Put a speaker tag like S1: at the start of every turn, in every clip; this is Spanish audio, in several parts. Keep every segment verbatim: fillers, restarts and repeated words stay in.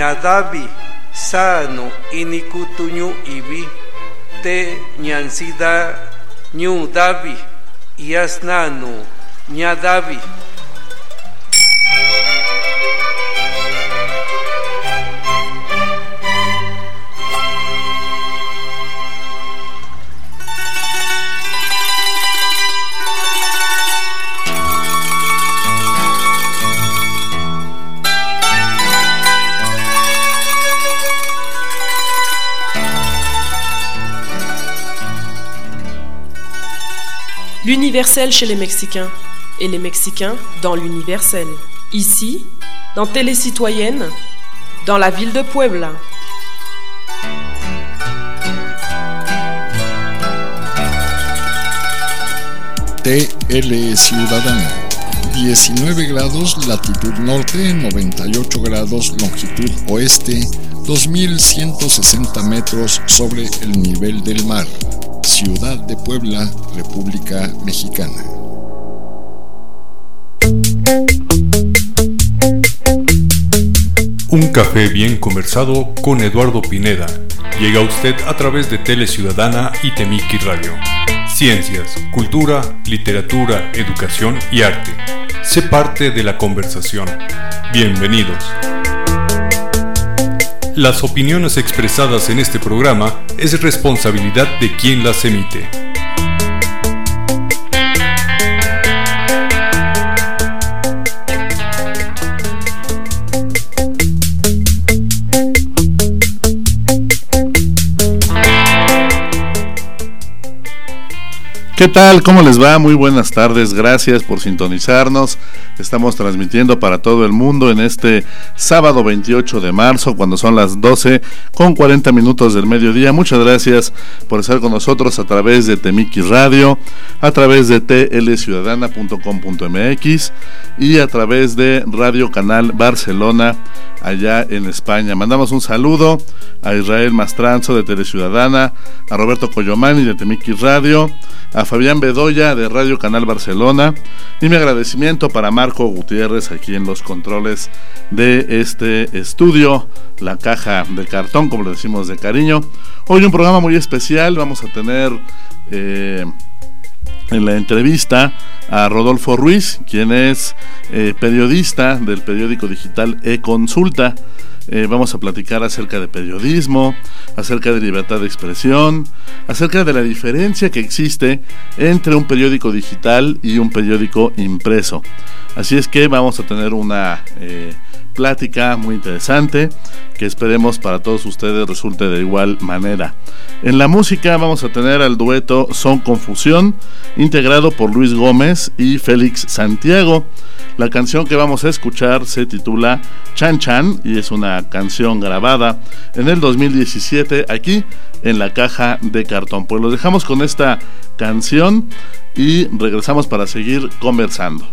S1: ñadavi sano inikutuñu ibi te ñansida ñu davi yasnano ñadavi.
S2: L'universel chez les Mexicains et les Mexicains dans l'universel. Ici, dans Télé Citoyenne, dans la ville de Puebla.
S3: T L Ciudadana. diecinueve grados latitud norte, noventa y ocho grados longitud oeste, dos mil ciento sesenta metros sobre el nivel del mar. Ciudad de Puebla, República Mexicana.
S4: Un café bien conversado con Eduardo Pineda. Llega a usted a través de Tele Ciudadana y Temiki Radio. Ciencias, cultura, literatura, educación y arte. Sé parte de la conversación. Bienvenidos. Las opiniones expresadas en este programa es responsabilidad de quien las emite.
S5: ¿Qué tal? ¿Cómo les va? Muy buenas tardes, gracias por sintonizarnos. Estamos transmitiendo para todo el mundo en este sábado veintiocho de marzo, cuando son las doce con cuarenta minutos del mediodía. Muchas gracias por estar con nosotros a través de Temiki Radio, a través de t l ciudadana punto com punto m x y a través de Radio Canal Barcelona, allá en España. Mandamos un saludo a Israel Mastranzo de Tele Ciudadana, a Roberto Coyomani de Temiki Radio, a Fabián Bedoya de Radio Canal Barcelona, y mi agradecimiento para Marco Gutiérrez aquí en los controles de este estudio, la caja de cartón, como le decimos de cariño. Hoy un programa muy especial. Vamos a tener eh, en la entrevista a Rodolfo Ruiz, quien es eh, periodista del periódico digital E-Consulta. Eh, vamos a platicar acerca de periodismo, acerca de libertad de expresión, acerca de la diferencia que existe entre un periódico digital y un periódico impreso. Así es que vamos a tener una eh, plática muy interesante que esperemos para todos ustedes resulte de igual manera. En la música vamos a tener al dueto Son Confusión, integrado por Luis Gómez y Félix Santiago. La canción que vamos a escuchar se titula Chan Chan y es una canción grabada en el dos mil diecisiete aquí en la caja de cartón. Pues los dejamos con esta canción y regresamos para seguir conversando.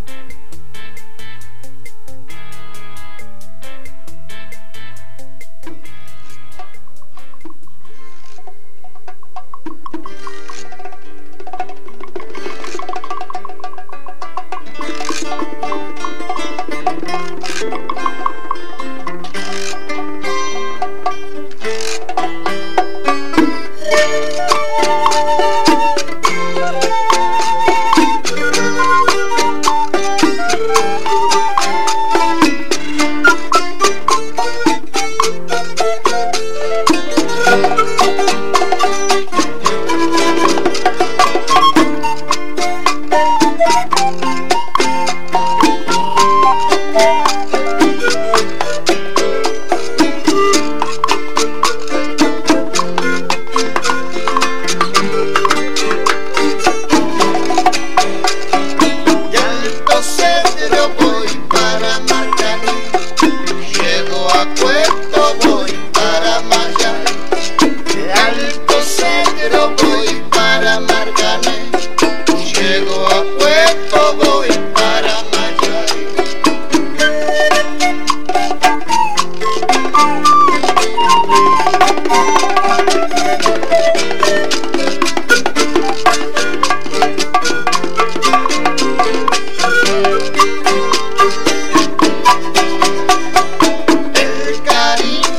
S6: El cariño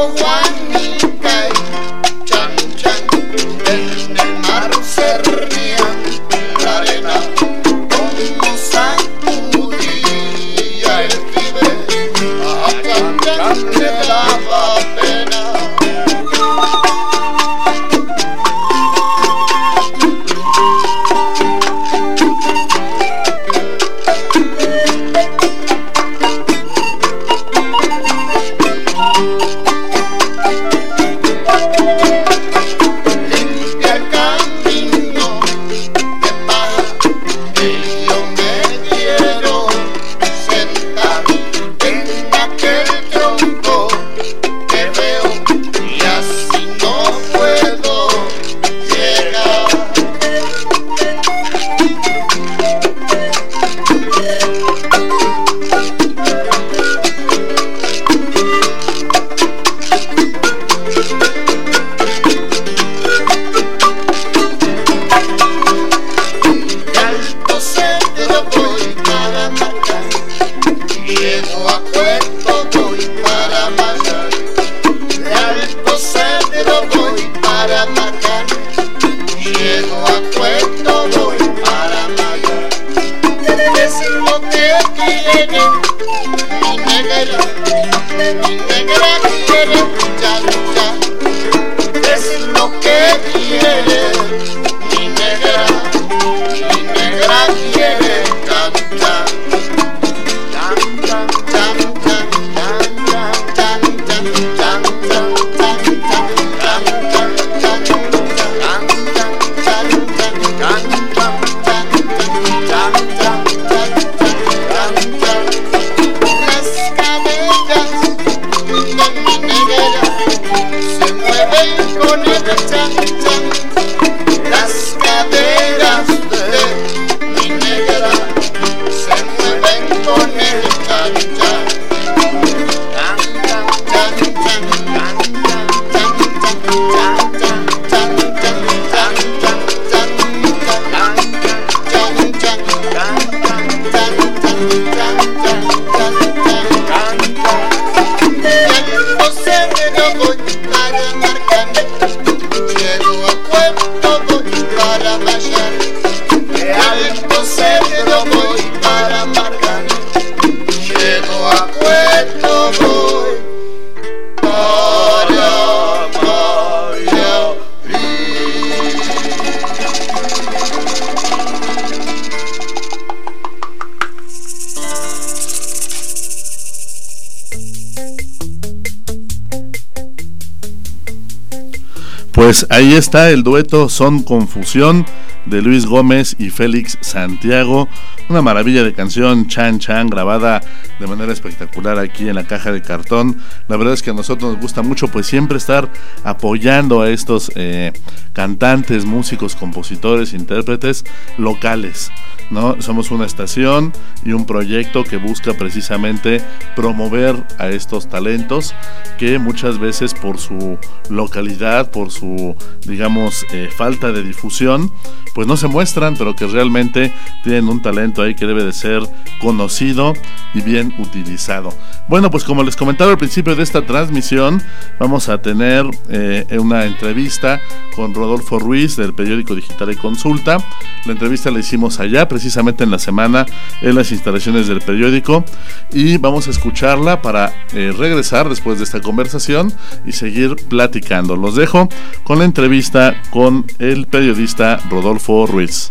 S5: Pues ahí está el dueto Son Confusión de Luis Gómez y Félix Santiago, una maravilla de canción, Chan Chan, grabada de manera espectacular aquí en la Caja de Cartón. La verdad es que a nosotros nos gusta mucho pues siempre estar apoyando a estos eh, cantantes, músicos, compositores, intérpretes locales, ¿no? Somos una estación y un proyecto que busca precisamente promover a estos talentos que muchas veces por su localidad, por su, digamos, eh, falta de difusión, pues no se muestran, pero que realmente tienen un talento ahí que debe de ser conocido y bien utilizado. Bueno, pues como les comentaba al principio de esta transmisión, vamos a tener eh, una entrevista con Rodolfo Ruiz del periódico digital E Consulta. La entrevista la hicimos allá, precisamente en la semana, en las instalaciones del periódico, y vamos a escucharla para eh, regresar después de esta conversación y seguir platicando. Los dejo con la entrevista con el periodista Rodolfo Ruiz.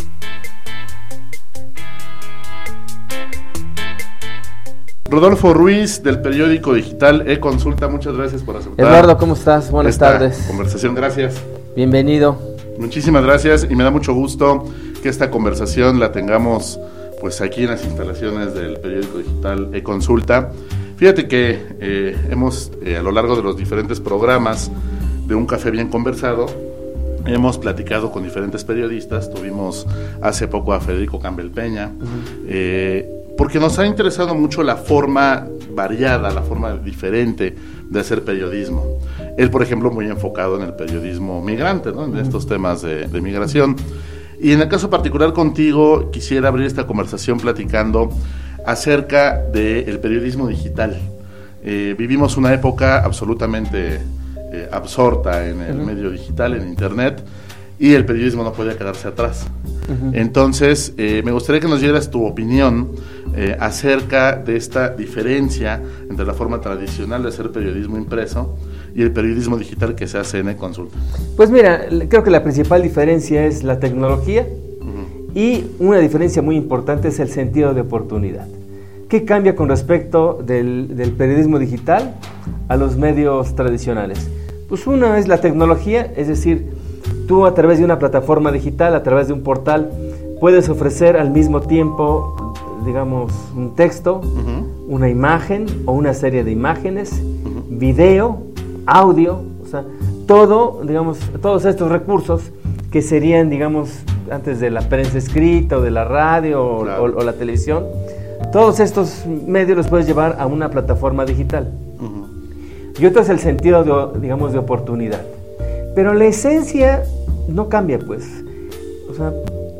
S5: Rodolfo Ruiz del periódico digital E Consulta, muchas gracias por aceptar.
S6: Eduardo, ¿cómo estás? Buenas
S5: esta
S6: tardes.
S5: Conversación, gracias.
S6: Bienvenido.
S5: Muchísimas gracias y me da mucho gusto que esta conversación la tengamos pues aquí en las instalaciones del periódico digital E Consulta. Fíjate que eh, hemos eh, a lo largo de los diferentes programas de Un Café Bien Conversado hemos platicado con diferentes periodistas. Tuvimos hace poco a Federico Campbell Peña, uh-huh. eh, porque nos ha interesado mucho la forma variada, la forma diferente de hacer periodismo. Él, por ejemplo, muy enfocado en el periodismo migrante, ¿no? En estos temas de, de migración. Y en el caso particular contigo, quisiera abrir esta conversación platicando acerca del periodismo digital. Eh, vivimos una época absolutamente eh, absorta en el uh-huh. medio digital, en internet, y el periodismo no podía quedarse atrás. Uh-huh. Entonces, eh, me gustaría que nos dieras tu opinión eh, acerca de esta diferencia entre la forma tradicional de hacer periodismo impreso y el periodismo digital que se hace en eConsulta.
S6: Pues mira, creo que la principal diferencia es la tecnología uh-huh. y una diferencia muy importante es el sentido de oportunidad. ¿Qué cambia con respecto del, del periodismo digital a los medios tradicionales? Pues una es la tecnología, es decir, tú a través de una plataforma digital, a través de un portal, puedes ofrecer al mismo tiempo, digamos, un texto, uh-huh. una imagen o una serie de imágenes, uh-huh. video, audio, o sea, todo, digamos, todos estos recursos que serían, digamos, antes de la prensa escrita o de la radio claro. o, o la televisión, todos estos medios los puedes llevar a una plataforma digital. Uh-huh. Y otro es el sentido, de, digamos, de oportunidad. Pero la esencia no cambia, pues. O sea,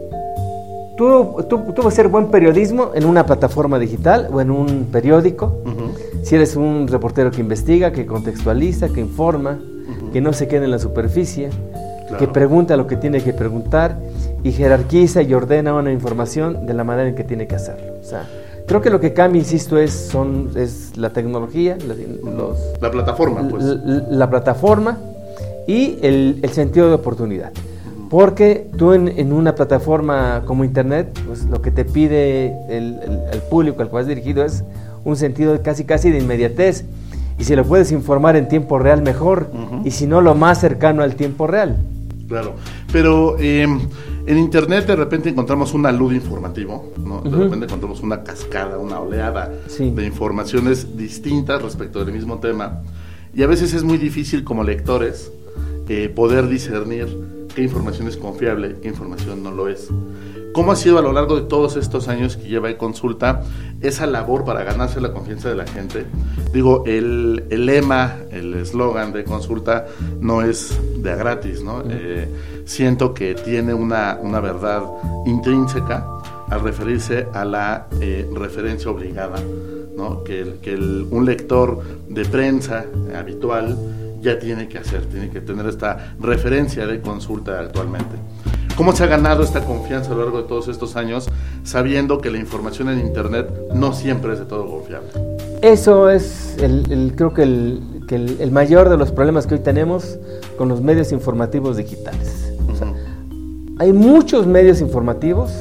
S6: tú, tú, tú vas a hacer buen periodismo en una plataforma digital o en un periódico. Uh-huh. Si eres un reportero que investiga, que contextualiza, que informa, uh-huh. que no se quede en la superficie, claro. que pregunta lo que tiene que preguntar y jerarquiza y ordena una información de la manera en que tiene que hacerlo. O sea, creo que lo que cambia, insisto, es, son, es la tecnología, la, los,
S5: la plataforma, pues.
S6: La, la plataforma y el, el sentido de oportunidad. Porque tú en, en una plataforma como internet, pues lo que te pide el, el, el público al cual es dirigido es un sentido de casi casi de inmediatez. Y si lo puedes informar en tiempo real, mejor. Uh-huh. Y si no, lo más cercano al tiempo real.
S5: Claro, pero eh, en internet de repente encontramos un alud informativo, ¿no? De uh-huh. repente encontramos una cascada, una oleada sí. de informaciones distintas respecto del mismo tema. Y a veces es muy difícil como lectores eh, poder discernir qué información es confiable, qué información no lo es. ¿Cómo ha sido a lo largo de todos estos años que lleva eConsulta esa labor para ganarse la confianza de la gente? Digo, el, el lema, el eslogan de eConsulta no es de a gratis, ¿no? Eh, siento que tiene una, una verdad intrínseca al referirse a la eh, referencia obligada, ¿no? Que, el, que el, un lector de prensa habitual ya tiene que hacer, tiene que tener esta referencia de eConsulta actualmente. ¿Cómo se ha ganado esta confianza a lo largo de todos estos años, sabiendo que la información en internet no siempre es de todo confiable?
S6: Eso es, el, el, creo que, el, que el, el mayor de los problemas que hoy tenemos con los medios informativos digitales. Uh-huh. O sea, hay muchos medios informativos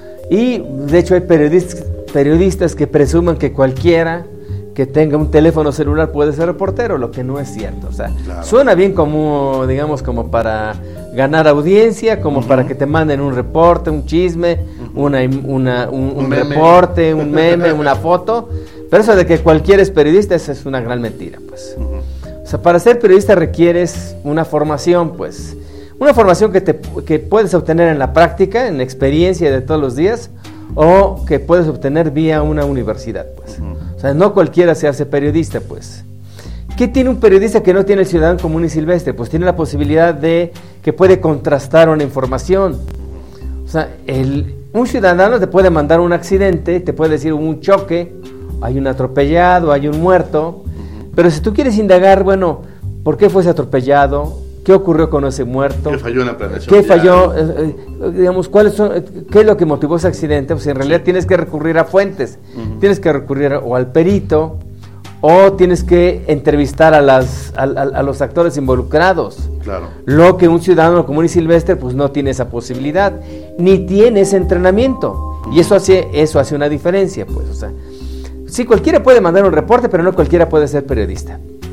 S6: y de hecho hay periodistas, periodistas que presuman que cualquiera que tenga un teléfono celular puede ser reportero, lo que no es cierto. O sea, claro. suena bien como, digamos, como para ganar audiencia, como uh-huh. para que te manden un reporte, un chisme, uh-huh. una, una, un, un, un reporte, un meme, una foto, pero eso de que cualquiera es periodista, esa es una gran mentira, pues. Uh-huh. O sea, para ser periodista requieres una formación, pues, una formación que, te, que puedes obtener en la práctica, en la experiencia de todos los días, o que puedes obtener vía una universidad, pues. Uh-huh. O sea, no cualquiera se hace periodista, pues. ¿Qué tiene un periodista que no tiene el ciudadano común y silvestre? Pues tiene la posibilidad de que puede contrastar una información. O sea, el, un ciudadano te puede mandar un accidente, te puede decir un choque, hay un atropellado, hay un muerto, uh-huh. pero si tú quieres indagar, bueno, ¿por qué fue ese atropellado? ¿Qué ocurrió con ese muerto?
S5: ¿Qué falló en la planeación?
S6: ¿Qué falló? Eh, eh, digamos, ¿cuáles son, eh, ¿qué es lo que motivó ese accidente? Pues en realidad sí. tienes que recurrir a fuentes, uh-huh. tienes que recurrir o al perito, o tienes que entrevistar a, las, a, a, a los actores involucrados.
S5: Claro.
S6: Lo que un ciudadano común y silvestre pues no tiene esa posibilidad, ni tiene ese entrenamiento. Uh-huh. Y eso hace, eso hace una diferencia, pues. O sea, sí, cualquiera puede mandar un reporte, pero no cualquiera puede ser periodista.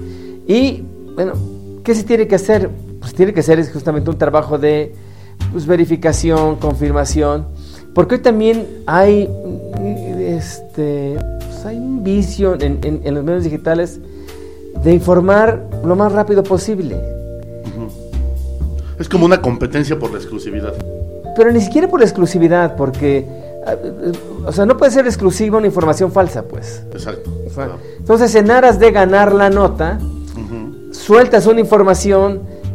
S6: Y, bueno, ¿qué se tiene que hacer? Pues tiene que ser justamente un trabajo de pues, verificación, confirmación, porque hoy también hay este... hay un vicio en, en, en los medios digitales de informar lo más rápido posible.
S5: Uh-huh. Es como una competencia por la exclusividad.
S6: Pero ni siquiera por la exclusividad, porque o sea, no puede ser exclusiva una información falsa, pues.
S5: Exacto.
S6: O sea, claro. Entonces, en aras de ganar la nota, uh-huh. sueltas una información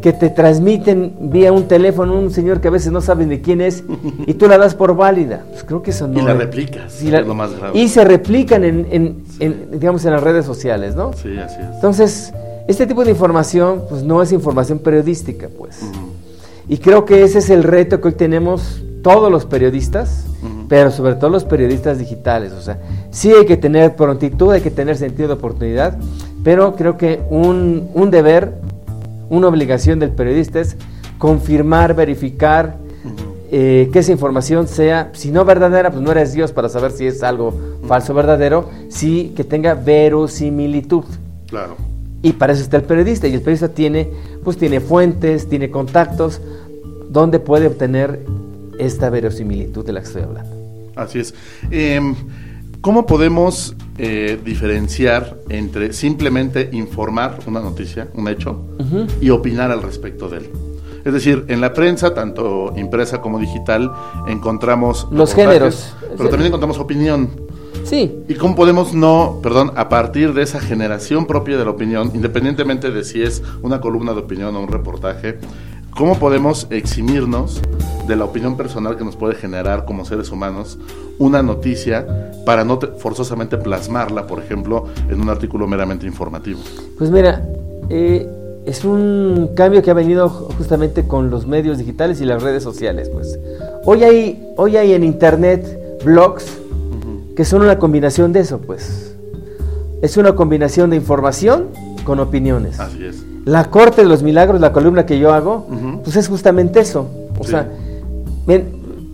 S6: que te transmiten vía un teléfono, un señor que a veces no sabes ni quién es, y tú la das por válida. Pues creo que eso no...
S5: Y la replicas,
S6: y, la,
S5: es lo más grave.
S6: y se replican en, en,
S5: sí.
S6: en, digamos, en las redes sociales, ¿no?
S5: Sí, así es.
S6: Entonces, este tipo de información, pues no es información periodística, pues. Uh-huh. Y creo que ese es el reto que hoy tenemos todos los periodistas, uh-huh. pero sobre todo los periodistas digitales. O sea, sí hay que tener prontitud, hay que tener sentido de oportunidad, pero creo que un, un deber, una obligación del periodista es confirmar, verificar uh-huh. eh, que esa información sea, si no verdadera, pues no eres Dios para saber si es algo uh-huh. falso o verdadero, sí que tenga verosimilitud.
S5: Claro.
S6: Y para eso está el periodista, y el periodista tiene, pues tiene fuentes, tiene contactos, donde puede obtener esta verosimilitud de la que estoy hablando.
S5: Así es. Eh, ¿Cómo podemos eh, diferenciar entre simplemente informar una noticia, un hecho, uh-huh. y opinar al respecto de él? Es decir, en la prensa, tanto impresa como digital, encontramos
S6: los géneros,
S5: pero también encontramos opinión.
S6: Sí.
S5: ¿Y cómo podemos no, perdón, a partir de esa generación propia de la opinión, independientemente de si es una columna de opinión o un reportaje, cómo podemos eximirnos de la opinión personal que nos puede generar como seres humanos una noticia para no te, forzosamente plasmarla, por ejemplo, en un artículo meramente informativo?
S6: Pues mira, eh, es un cambio que ha venido justamente con los medios digitales y las redes sociales. Pues hoy hay, hoy hay en internet blogs uh-huh. que son una combinación de eso, pues. Es una combinación de información con opiniones.
S5: Así es.
S6: La Corte de los Milagros, la columna que yo hago, uh-huh. pues es justamente eso. O sí. sea, bien,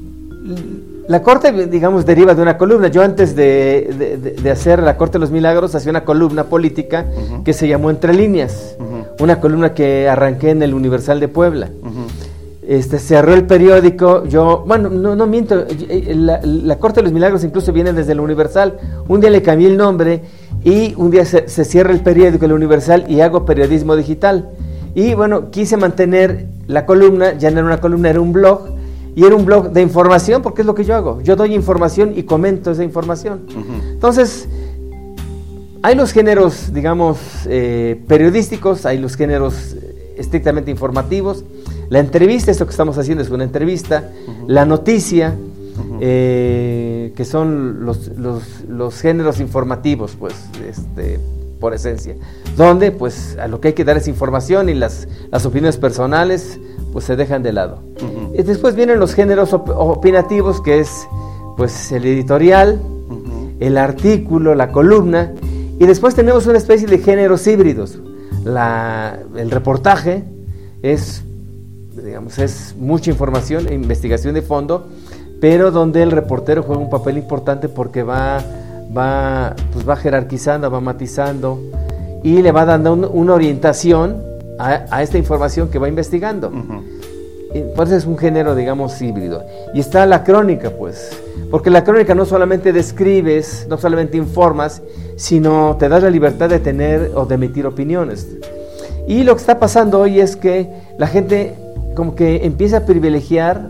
S6: la Corte, digamos, deriva de una columna. Yo antes de, de, de hacer la Corte de los Milagros, hacía una columna política uh-huh. que se llamó Entre Líneas. Uh-huh. Una columna que arranqué en el Universal de Puebla. Uh-huh. Este, cerró el periódico, yo, bueno, no, no miento, la, la Corte de los Milagros incluso viene desde el Universal. Un día le cambié el nombre y un día se, se cierra el periódico, el Universal, y hago periodismo digital. Y bueno, quise mantener la columna, ya no era una columna, era un blog, y era un blog de información, porque es lo que yo hago. Yo doy información y comento esa información. Uh-huh. Entonces, hay los géneros, digamos, eh, periodísticos, hay los géneros estrictamente informativos. La entrevista, esto que estamos haciendo es una entrevista. Uh-huh. La noticia, uh-huh. eh, que son los, los, los géneros informativos, pues, este, por esencia, donde, pues, a lo que hay que dar es información y las, las opiniones personales, pues, se dejan de lado. Uh-huh. Y después vienen los géneros op- opinativos, que es, pues, el editorial, uh-huh. el artículo, la columna, y después tenemos una especie de géneros híbridos. La, el reportaje es, digamos, es mucha información e investigación de fondo, pero donde el reportero juega un papel importante porque va, va, pues va jerarquizando, va matizando y le va dando un, una orientación a, a esta información que va investigando. Uh-huh. Y por eso es un género, digamos, híbrido. Y está la crónica, pues, porque la crónica no solamente describes, no solamente informas, sino te das la libertad de tener o de emitir opiniones. Y lo que está pasando hoy es que la gente como que empieza a privilegiar,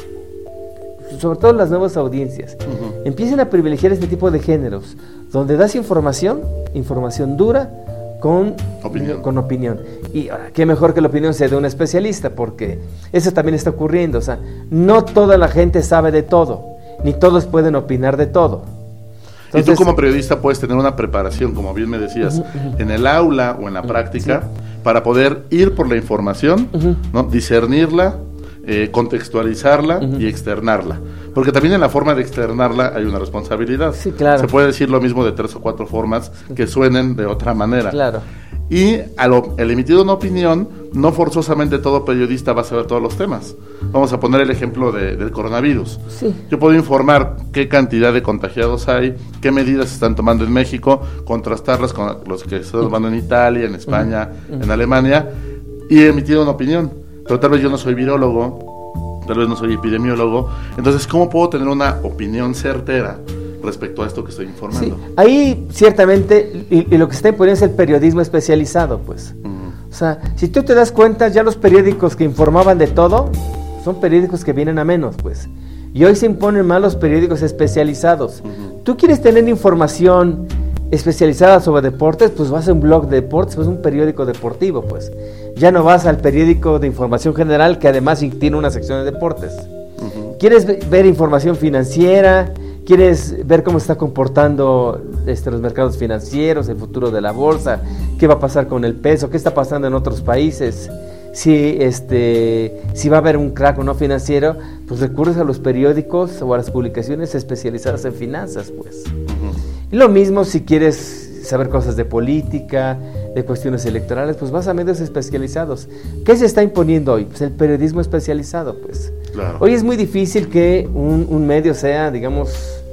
S6: sobre todo las nuevas audiencias, uh-huh. empiezan a privilegiar este tipo de géneros, donde das información, información dura, con opinión. con opinión. Y ahora, qué mejor que la opinión sea de un especialista, porque eso también está ocurriendo. O sea, no toda la gente sabe de todo, ni todos pueden opinar de todo. Entonces,
S5: y tú como periodista puedes tener una preparación, como bien me decías, uh-huh, uh-huh. en el aula o en la uh-huh, práctica, sí. para poder ir por la información, uh-huh. ¿no? discernirla, eh, contextualizarla uh-huh. y externarla. Porque también en la forma de externarla hay una responsabilidad.
S6: Sí, claro.
S5: Se puede decir lo mismo de tres o cuatro formas que suenen de otra manera.
S6: Claro.
S5: Y al, al emitir una opinión, no forzosamente todo periodista va a saber todos los temas. Vamos a poner el ejemplo de, del coronavirus.
S6: Sí.
S5: Yo puedo informar qué cantidad de contagiados hay, qué medidas se están tomando en México, contrastarlas con los que se están tomando en Italia, en España, uh-huh. en Alemania, y emitir una opinión. Pero tal vez yo no soy virólogo, tal vez no soy epidemiólogo. Entonces, ¿cómo puedo tener una opinión certera respecto a esto que estoy informando?
S6: Sí, ahí ciertamente, y, y lo que se está imponiendo es el periodismo especializado, pues. Uh-huh. O sea, si tú te das cuenta, ya los periódicos que informaban de todo, son periódicos que vienen a menos, pues. Y hoy se imponen más los periódicos especializados. Uh-huh. Tú quieres tener información especializada sobre deportes, pues vas a un blog de deportes, pues un periódico deportivo, pues. Ya no vas al periódico de información general, que además tiene una sección de deportes. Uh-huh. ¿Quieres ver información financiera? ¿Quieres ver cómo se está comportando este, los mercados financieros, el futuro de la bolsa? ¿Qué va a pasar con el peso? ¿Qué está pasando en otros países? Si, este, si va a haber un crack o no financiero, pues recurres a los periódicos o a las publicaciones especializadas en finanzas, pues. Uh-huh. Y lo mismo si quieres saber cosas de política, de cuestiones electorales, pues vas a medios especializados. ¿Qué se está imponiendo hoy? Pues el periodismo especializado, pues. Claro. Hoy es muy difícil que un, un medio sea, digamos,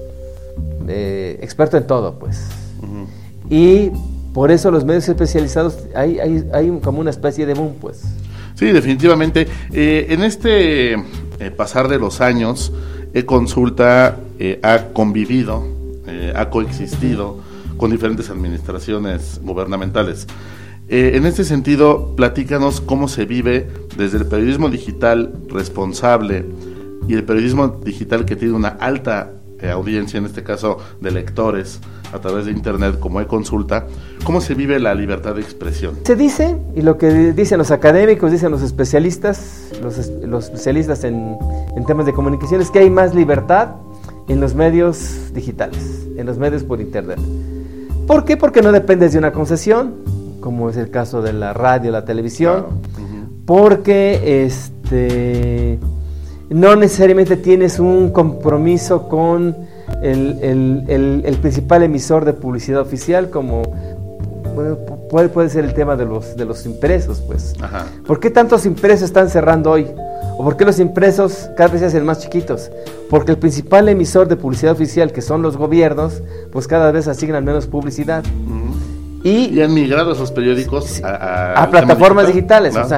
S6: eh, experto en todo, pues. Uh-huh. Y por eso los medios especializados, hay, hay, hay como una especie de boom, pues.
S5: Sí, definitivamente. Eh, en este eh, pasar de los años, eConsulta eh, ha convivido, eh, ha coexistido con diferentes administraciones gubernamentales. Eh, en este sentido, platícanos cómo se vive desde el periodismo digital responsable y el periodismo digital que tiene una alta eh, audiencia, en este caso de lectores, a través de internet como eConsulta, ¿cómo se vive la libertad de expresión?
S6: Se dice, y lo que dicen los académicos, dicen los especialistas, los, los especialistas en, en temas de comunicación, es que hay más libertad en los medios digitales, en los medios por internet. ¿Por qué? Porque no dependes de una concesión, como es el caso de la radio, la televisión, claro. Uh-huh. Porque este, no necesariamente tienes un compromiso con el, el, el, el principal emisor de publicidad oficial, como bueno, puede, puede ser el tema de los, de los impresos, pues. Ajá. ¿Por qué tantos impresos están cerrando hoy? ¿O por qué los impresos cada vez se hacen más chiquitos? Porque el principal emisor de publicidad oficial, que son los gobiernos, pues cada vez asignan menos publicidad.
S5: Uh-huh. Y, y han migrado esos periódicos a,
S6: a, a plataformas digital, digitales, ¿no? O sea,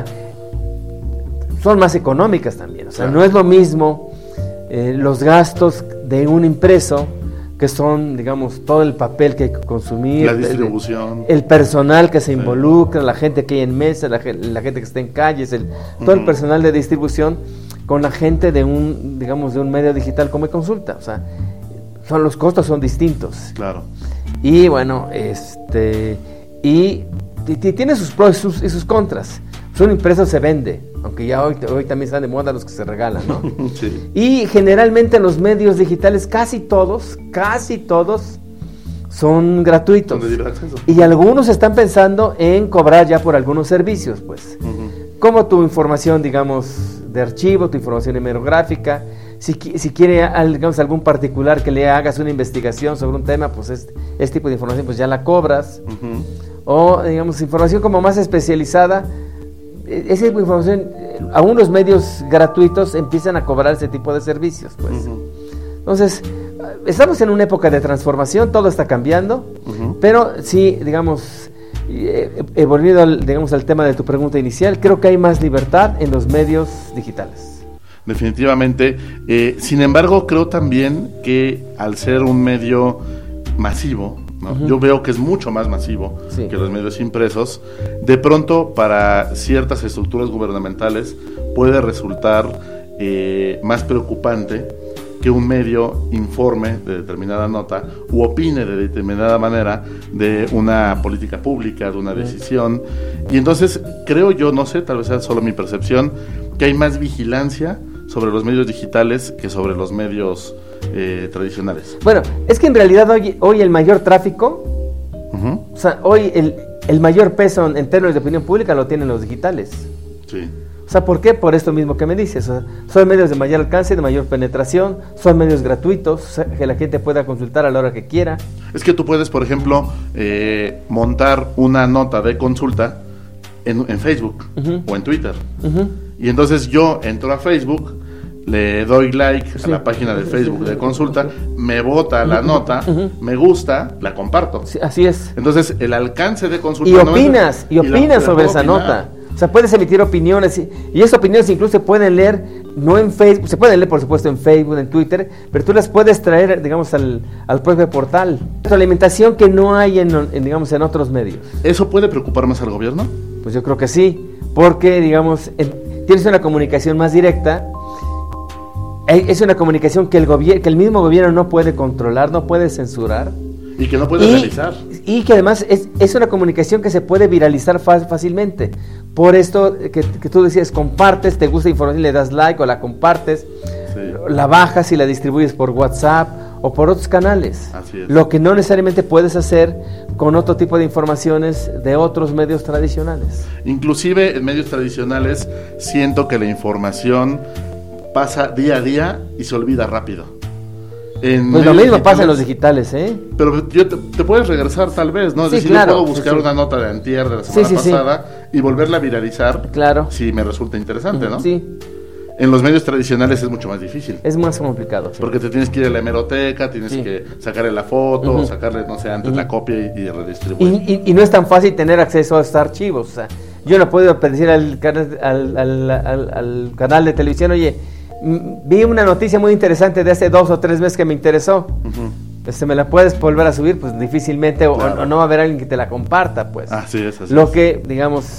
S6: son más económicas también. O sea, claro. No es lo mismo eh, los gastos de un impreso, que son, digamos, todo el papel que hay que consumir,
S5: la distribución,
S6: el, el personal que se involucra, sí. La gente que hay en mesa, la, la gente que está en calles, el, todo uh-huh. el personal de distribución, con la gente de un, digamos, de un medio digital como eConsulta. O sea, son, los costos son distintos.
S5: Claro.
S6: Y bueno, este, y, y, y tiene sus pros y sus, y sus contras. Un impreso se vende, aunque ya hoy, hoy también están de moda los que se regalan, ¿no? Sí. Y generalmente los medios digitales, casi todos, casi todos, son gratuitos. Son de libre acceso. Y algunos están pensando en cobrar ya por algunos servicios, pues. Uh-huh. Como tu información, digamos, de archivo, tu información hemerográfica. Si, si quiere, digamos, algún particular que le hagas una investigación sobre un tema, pues este, este tipo de información pues ya la cobras. Uh-huh. O, digamos, información como más especializada. Esa información, aún los medios gratuitos empiezan a cobrar ese tipo de servicios, pues. Uh-huh. Entonces, estamos en una época de transformación, todo está cambiando, uh-huh. Pero sí, digamos, eh, eh, volviendo al, digamos, al tema de tu pregunta inicial, creo que hay más libertad en los medios digitales.
S5: Definitivamente. Eh, sin embargo, creo también que al ser un medio masivo, ¿no? Uh-huh. Yo veo que es mucho más masivo, sí, que los medios impresos. De pronto, para ciertas estructuras gubernamentales puede resultar eh, más preocupante que un medio informe de determinada nota u opine de determinada manera de una política pública, de una decisión. Y entonces creo yo, no sé, tal vez sea solo mi percepción, que hay más vigilancia sobre los medios digitales que sobre los medios eh, tradicionales.
S6: Bueno, es que en realidad hoy, hoy el mayor tráfico, uh-huh. o sea, hoy el, el mayor peso en, en términos de opinión pública lo tienen los digitales.
S5: Sí.
S6: O sea, ¿por qué? Por esto mismo que me dices. O sea, son medios de mayor alcance, de mayor penetración, son medios gratuitos, o sea, que la gente pueda consultar a la hora que quiera.
S5: Es que tú puedes, por ejemplo, eh, montar una nota de consulta en, en Facebook uh-huh. o en Twitter. Uh-huh. Y entonces yo entro a Facebook, le doy like sí. a la página de Facebook de consulta, me vota la nota, uh-huh. me gusta, la comparto.
S6: Sí, así es.
S5: Entonces el alcance de consulta...
S6: Y opinas, no es, y opinas y sobre esa opinar. nota. O sea, puedes emitir opiniones y, y esas opiniones incluso se pueden leer, no en Facebook, se pueden leer por supuesto en Facebook, en Twitter, pero tú las puedes traer, digamos, al, al propio portal. Alimentación que no hay en, en, digamos, en otros medios.
S5: ¿Eso puede preocupar más al gobierno?
S6: Pues yo creo que sí, porque, digamos, en, tienes una comunicación más directa, es una comunicación que el, gobier- que el mismo gobierno no puede controlar, no puede censurar.
S5: Y que no puedes
S6: y,
S5: realizar.
S6: Y que además es, es una comunicación que se puede viralizar fácilmente. Por esto que, que tú decías, compartes, te gusta información, le das like o la compartes, sí. la bajas y la distribuyes por WhatsApp o por otros canales.
S5: Así es.
S6: Lo que no necesariamente puedes hacer con otro tipo de informaciones de otros medios tradicionales.
S5: Inclusive en medios tradicionales siento que la información pasa día a día y se olvida rápido. En
S6: pues lo mismo pasa en los digitales, ¿eh?
S5: Pero yo te, te puedes regresar tal vez, ¿no? Es
S6: sí,
S5: decir,
S6: claro,
S5: yo puedo buscar
S6: sí, sí.
S5: una nota de antier de la semana
S6: sí, sí,
S5: pasada sí. y volverla a viralizar,
S6: claro.
S5: si me resulta interesante, ¿no?
S6: Sí.
S5: En los medios tradicionales es mucho más difícil.
S6: Es más complicado. Sí.
S5: Porque te tienes que ir a la hemeroteca, tienes sí. que sacarle la foto, uh-huh. sacarle, no sé, antes uh-huh. la copia y, y redistribuir.
S6: Y, y, y no es tan fácil tener acceso a estos archivos. O sea, yo no puedo decir al, al, al, al, al, al canal de televisión, oye, vi una noticia muy interesante de hace dos o tres meses que me interesó. Uh-huh. Este, ¿me la puedes volver a subir? Pues difícilmente, claro. o, o no va a haber alguien que te la comparta, pues.
S5: Así es, así
S6: Lo
S5: es.
S6: que, digamos,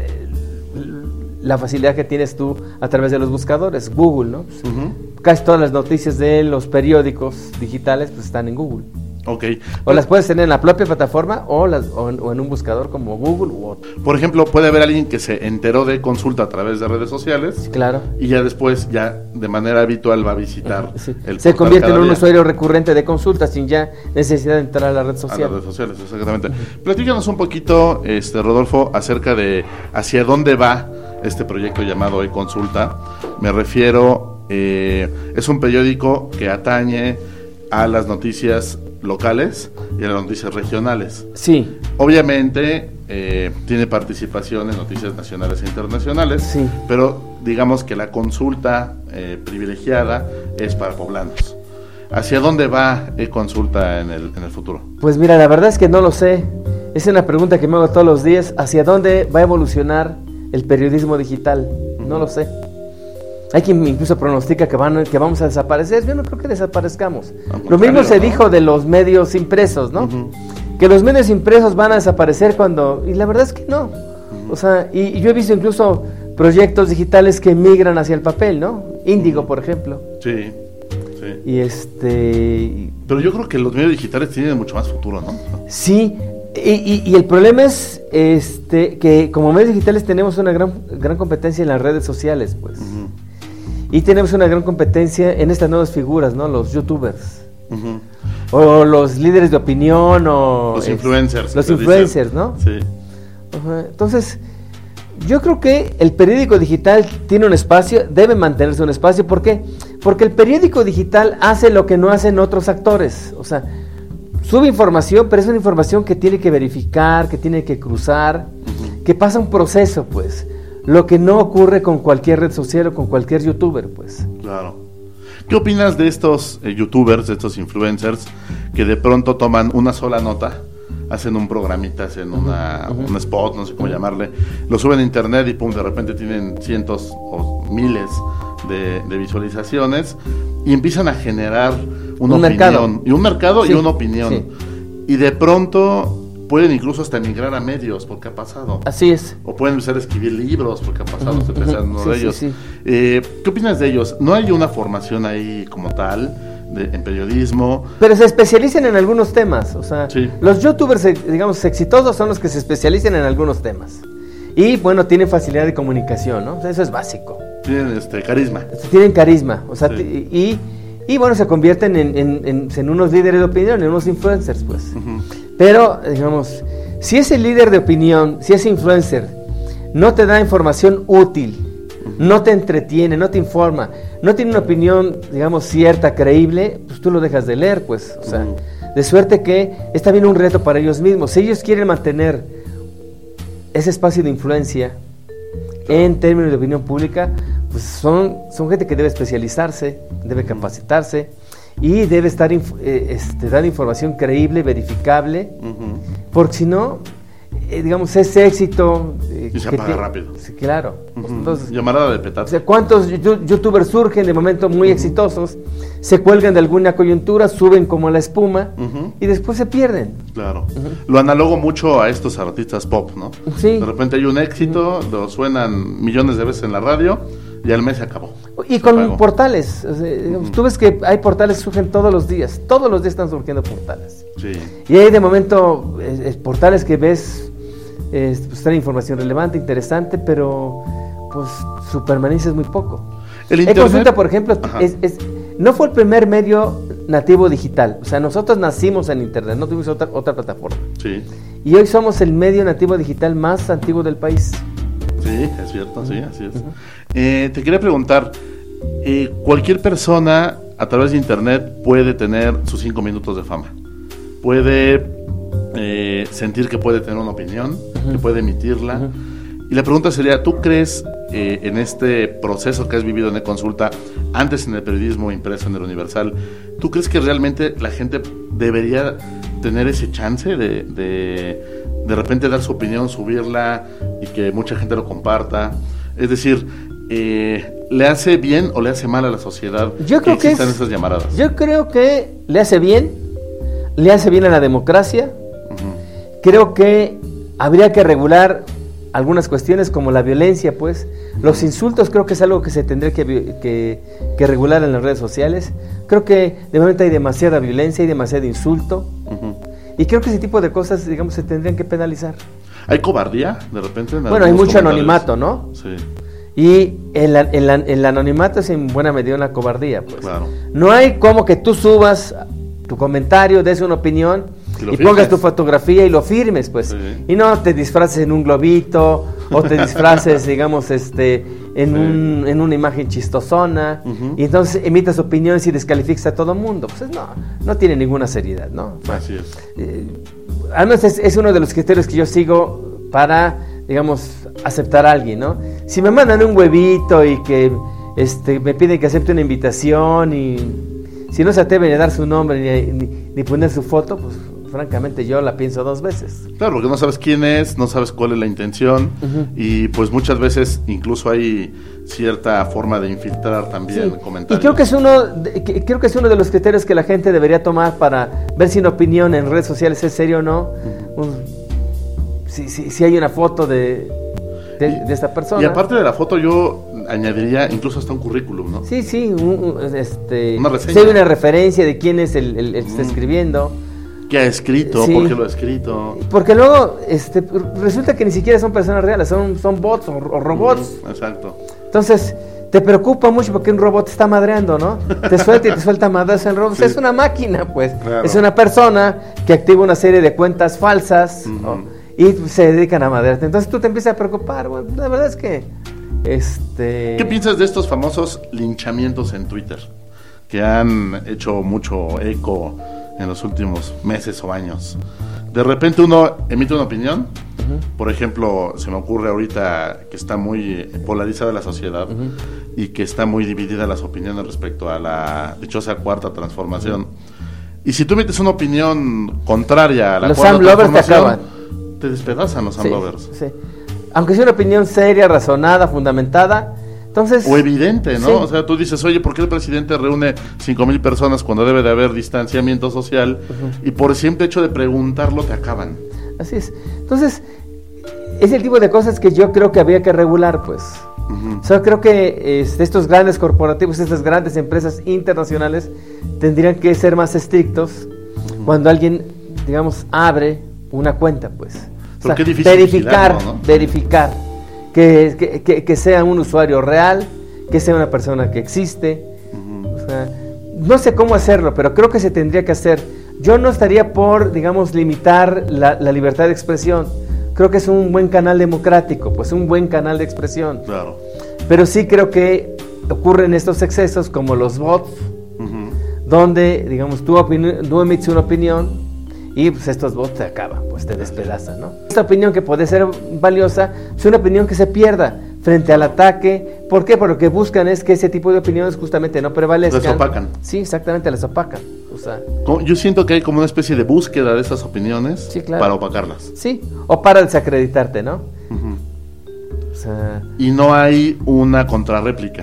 S6: la facilidad que tienes tú a través de los buscadores, Google, ¿no? Pues, uh-huh. Casi todas las noticias de los periódicos digitales pues están en Google.
S5: Okay.
S6: O las puedes tener en la propia plataforma o, las, o, en, o en un buscador como Google u otro.
S5: Por ejemplo, puede haber alguien que se enteró de consulta a través de redes sociales.
S6: Sí, claro.
S5: Y ya después, ya de manera habitual va a visitar
S6: sí.
S5: el
S6: Se convierte en un
S5: día.
S6: usuario recurrente de consulta sin ya necesidad de entrar a la red social.
S5: A las redes sociales, exactamente. Uh-huh. Platícanos un poquito, este Rodolfo, acerca de hacia dónde va este proyecto llamado eConsulta. Me refiero, eh, es un periódico que atañe a las noticias locales y a las noticias regionales.
S6: Sí.
S5: Obviamente eh, tiene participación en noticias nacionales e internacionales,
S6: sí.
S5: pero digamos que la consulta eh, privilegiada es para poblanos. ¿Hacia dónde va eConsulta en el, en el futuro?
S6: Pues mira, la verdad es que no lo sé. Es una pregunta que me hago todos los días. ¿Hacia dónde va a evolucionar el periodismo digital? Uh-huh. No lo sé. Hay quien incluso pronostica que, van, que vamos a desaparecer. Yo no creo que desaparezcamos. Lo mismo se ¿no? dijo de los medios impresos, ¿no? Uh-huh. Que los medios impresos van a desaparecer cuando... Y la verdad es que no. Uh-huh. O sea, y, y yo he visto incluso proyectos digitales que migran hacia el papel, ¿no? Índigo, uh-huh. por ejemplo.
S5: Sí, sí.
S6: Y este...
S5: Pero yo creo que los medios digitales tienen mucho más futuro, ¿no?
S6: Sí, y, y, y el problema es este que como medios digitales tenemos una gran, gran competencia en las redes sociales, pues. Uh-huh. Y tenemos una gran competencia en estas nuevas figuras, ¿no? Los youtubers. Uh-huh. O los líderes de opinión, o...
S5: Los influencers.
S6: Los influencers, ¿no?
S5: Sí.
S6: Uh-huh. Entonces, yo creo que el periódico digital tiene un espacio, debe mantenerse un espacio. ¿Por qué? Porque el periódico digital hace lo que no hacen otros actores. O sea, sube información, pero es una información que tiene que verificar, que tiene que cruzar, uh-huh. que pasa un proceso, pues. Lo que no ocurre con cualquier red social o con cualquier youtuber, pues.
S5: Claro. ¿Qué opinas de estos eh, youtubers, de estos influencers, que de pronto toman una sola nota, hacen un programita, hacen una, uh-huh. un spot, no sé cómo uh-huh. llamarle, lo suben a internet y pum, de repente tienen cientos o miles de, de visualizaciones y empiezan a generar una
S6: un
S5: opinión,
S6: mercado.
S5: y un mercado
S6: sí,
S5: y una opinión.
S6: Sí.
S5: Y de pronto pueden incluso hasta emigrar a medios, porque ha pasado.
S6: Así es.
S5: O pueden empezar a escribir libros, porque ha pasado,
S6: Uh-huh,
S5: se empiezan
S6: uh-huh.
S5: uno
S6: sí,
S5: de ellos.
S6: Sí, sí.
S5: Eh, ¿Qué opinas de ellos? ¿No hay una formación ahí como tal de, en periodismo?
S6: Pero se especializan en algunos temas, o sea,
S5: sí.
S6: los youtubers, digamos, exitosos son los que se especializan en algunos temas. Y, bueno, tienen facilidad de comunicación, ¿no? O sea, eso es básico.
S5: Tienen este carisma.
S6: Tienen carisma, o sea,
S5: sí.
S6: t- y, y, bueno, se convierten en, en, en, en unos líderes de opinión, en unos influencers, pues. Uh-huh. Pero, digamos... Si ese líder de opinión, si ese influencer no te da información útil, uh-huh. no te entretiene, no te informa, no tiene una opinión, digamos, cierta, creíble, pues tú lo dejas de leer, pues. O sea, uh-huh. de suerte que es también un reto para ellos mismos. Si ellos quieren mantener ese espacio de influencia en términos de opinión pública, pues son, son gente que debe especializarse, debe capacitarse y debe estar eh, este, dar información creíble, verificable, uh-huh. porque si no, eh, digamos, ese éxito... Eh,
S5: y se apaga te, rápido.
S6: Sí, claro.
S5: Uh-huh.
S6: Pues, entonces,
S5: llamarada de petate.
S6: O sea, ¿cuántos yu- youtubers surgen de momento muy uh-huh. exitosos, se cuelgan de alguna coyuntura, suben como la espuma uh-huh. y después se pierden?
S5: Claro. Uh-huh. Lo analogo mucho a estos artistas pop, ¿no?
S6: Sí.
S5: De repente hay un éxito, uh-huh. lo suenan millones de veces en la radio y al mes se acabó.
S6: Y con portales, o sea, uh-huh. tú ves que hay portales que surgen todos los días, todos los días están surgiendo portales.
S5: Sí.
S6: Y hay de momento es, es portales que ves, es, pues traen información relevante, interesante, pero pues su permanencia es muy poco.
S5: El internet,
S6: E-Consulta, por ejemplo, es, es, no fue el primer medio nativo digital, o sea, nosotros nacimos en internet, no tuvimos otra, otra plataforma.
S5: Sí.
S6: Y hoy somos el medio nativo digital más antiguo del país.
S5: Sí, es cierto, sí, así es. Uh-huh. Eh, te quería preguntar, eh, cualquier persona a través de internet puede tener sus cinco minutos de fama, puede eh, sentir que puede tener una opinión, uh-huh. que puede emitirla, uh-huh. y la pregunta sería, ¿tú crees eh, en este proceso que has vivido en E-Consulta, antes en el periodismo impreso en el Universal, ¿tú crees que realmente la gente debería tener ese chance de, de de repente dar su opinión, subirla y que mucha gente lo comparta? Es decir, eh, ¿le hace bien o le hace mal a la sociedad
S6: yo creo
S5: que existan
S6: que es,
S5: esas llamaradas?
S6: Yo creo que le hace bien, le hace bien a la democracia. Uh-huh. Creo que habría que regular algunas cuestiones como la violencia, pues. Uh-huh. Los insultos creo que es algo que se tendría que, que, que regular en las redes sociales. Creo que de momento hay demasiada violencia, hay demasiado insulto. Uh-huh. Y creo que ese tipo de cosas, digamos, se tendrían que penalizar.
S5: ¿Hay cobardía, de repente? En
S6: bueno, hay mucho anonimato, ¿no?
S5: Sí.
S6: Y el, el, el anonimato es en buena medida una cobardía, pues.
S5: Claro.
S6: No hay como que tú subas tu comentario, des una opinión y, y pongas tu fotografía y lo firmes, pues. Sí. Y no te disfraces en un globito o te disfraces, digamos, este, en, sí. un, en una imagen chistosona, uh-huh. y entonces emitas opiniones y descalificas a todo mundo. Pues no, no tiene ninguna seriedad, ¿no?
S5: Así es.
S6: Eh, además es, es uno de los criterios que yo sigo para, digamos, aceptar a alguien, ¿no? Si me mandan un huevito y que este, me piden que acepte una invitación y si no se atreven a dar su nombre ni, ni, ni poner su foto, pues francamente yo la pienso dos veces.
S5: Claro, porque no sabes quién es, no sabes cuál es la intención, uh-huh. y pues muchas veces incluso hay cierta forma de infiltrar también, sí. comentarios.
S6: Y creo que es uno de, que, creo que es uno de los criterios que la gente debería tomar para ver si una opinión en redes sociales es serio o no. Uh-huh. Un, si, si, si hay una foto de, de,
S5: y,
S6: de esta persona.
S5: Y aparte de la foto yo añadiría incluso hasta un currículum, ¿no?
S6: Sí, sí, un, un, este,
S5: una reseña.
S6: Si hay una referencia de quién es el, el, el que está escribiendo.
S5: ¿Qué ha escrito?
S6: Sí.
S5: ¿Por qué lo ha escrito?
S6: Porque luego este, resulta que ni siquiera son personas reales, son, son bots o, o robots.
S5: Mm, exacto.
S6: Entonces, te preocupa mucho porque un robot te está madreando, ¿no? Te suelta y te suelta madres el robot. Sí. Es una máquina, pues. Claro. Es una persona que activa una serie de cuentas falsas, mm-hmm. ¿no? Y se dedican a madrearte. Entonces tú te empiezas a preocupar. Bueno, la verdad es que... este
S5: ¿Qué piensas de estos famosos linchamientos en Twitter? Que han hecho mucho eco en los últimos meses o años. De repente uno emite una opinión, uh-huh. por ejemplo, se me ocurre ahorita que está muy polarizada la sociedad, uh-huh. y que está muy dividida las opiniones respecto a la dichosa cuarta transformación. Uh-huh. Y si tú emites una opinión contraria a la
S6: los
S5: cuarta
S6: Sam Lovers
S5: transformación,
S6: te acaban.
S5: Te despedazan los Sam
S6: sí,
S5: Lovers.
S6: Sí. Aunque sea una opinión seria, razonada, fundamentada, entonces...
S5: O evidente, ¿no?
S6: Sí.
S5: O sea, tú dices, oye, ¿por qué el presidente reúne cinco mil personas cuando debe de haber distanciamiento social? Uh-huh. Y por el simple hecho de preguntarlo te acaban.
S6: Así es. Entonces, es el tipo de cosas que yo creo que había que regular, pues. Uh-huh. O sea, creo que este, estos grandes corporativos, estas grandes empresas internacionales tendrían que ser más estrictos uh-huh. cuando alguien, digamos, abre una cuenta, pues. O sea, verificar, ¿no? verificar. Que, que, que, que sea un usuario real, que sea una persona que existe. Uh-huh. O sea, no sé cómo hacerlo, pero creo que se tendría que hacer. Yo no estaría por, digamos, limitar la, la libertad de expresión. Creo que es un buen canal democrático, pues un buen canal de expresión.
S5: Claro.
S6: Pero sí creo que ocurren estos excesos como los bots, uh-huh. donde, digamos, tú, opini- tú emites una opinión y pues estos bots te acaban, pues te despedazan, ¿no? Esta opinión que puede ser valiosa es una opinión que se pierda frente al ataque. ¿Por qué? Porque lo que buscan es que ese tipo de opiniones justamente no prevalezcan.
S5: Las opacan.
S6: Sí, exactamente, las opacan. O sea,
S5: yo siento que hay como una especie de búsqueda de esas opiniones,
S6: sí, claro.
S5: para opacarlas.
S6: Sí, o para desacreditarte, ¿no? Uh-huh.
S5: O sea, y no hay una contrarréplica.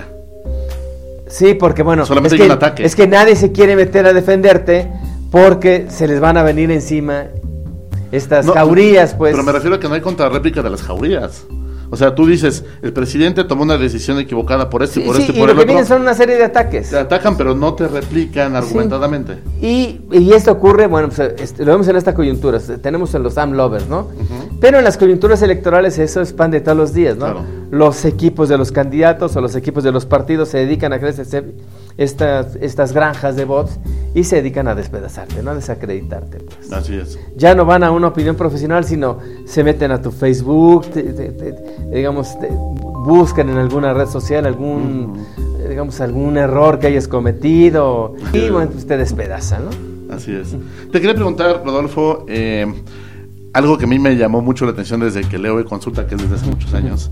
S6: Sí, porque bueno,
S5: solamente
S6: es
S5: hay
S6: que,
S5: un ataque.
S6: Es que nadie se quiere meter a defenderte porque se les van a venir encima estas no, jaurías, pues.
S5: Pero me refiero a que no hay contrarréplica de las jaurías. O sea, tú dices, el presidente tomó una decisión equivocada por este,
S6: sí,
S5: por
S6: sí,
S5: este,
S6: y
S5: por
S6: lo
S5: el
S6: que
S5: otro.
S6: vienen son una serie de ataques.
S5: Te atacan, pero no te replican argumentadamente.
S6: Sí. Y, y esto ocurre, bueno, pues, este, lo vemos en esta coyuntura, tenemos en los A M lovers, ¿no? Uh-huh. Pero en las coyunturas electorales eso es pan de todos los días, ¿no? Claro. Los equipos de los candidatos o los equipos de los partidos se dedican a crecer estas, estas granjas de bots y se dedican a despedazarte, ¿no? A desacreditarte, pues.
S5: Así es.
S6: Ya no van a una opinión profesional, sino se meten a tu Facebook, te, te, te, digamos, te, buscan en alguna red social algún, uh-huh. digamos, algún error que hayas cometido y bueno, pues te despedazan, ¿no?
S5: Así es. Te quería preguntar, Rodolfo, eh, algo que a mí me llamó mucho la atención desde que leo y consulta, que es desde hace muchos años,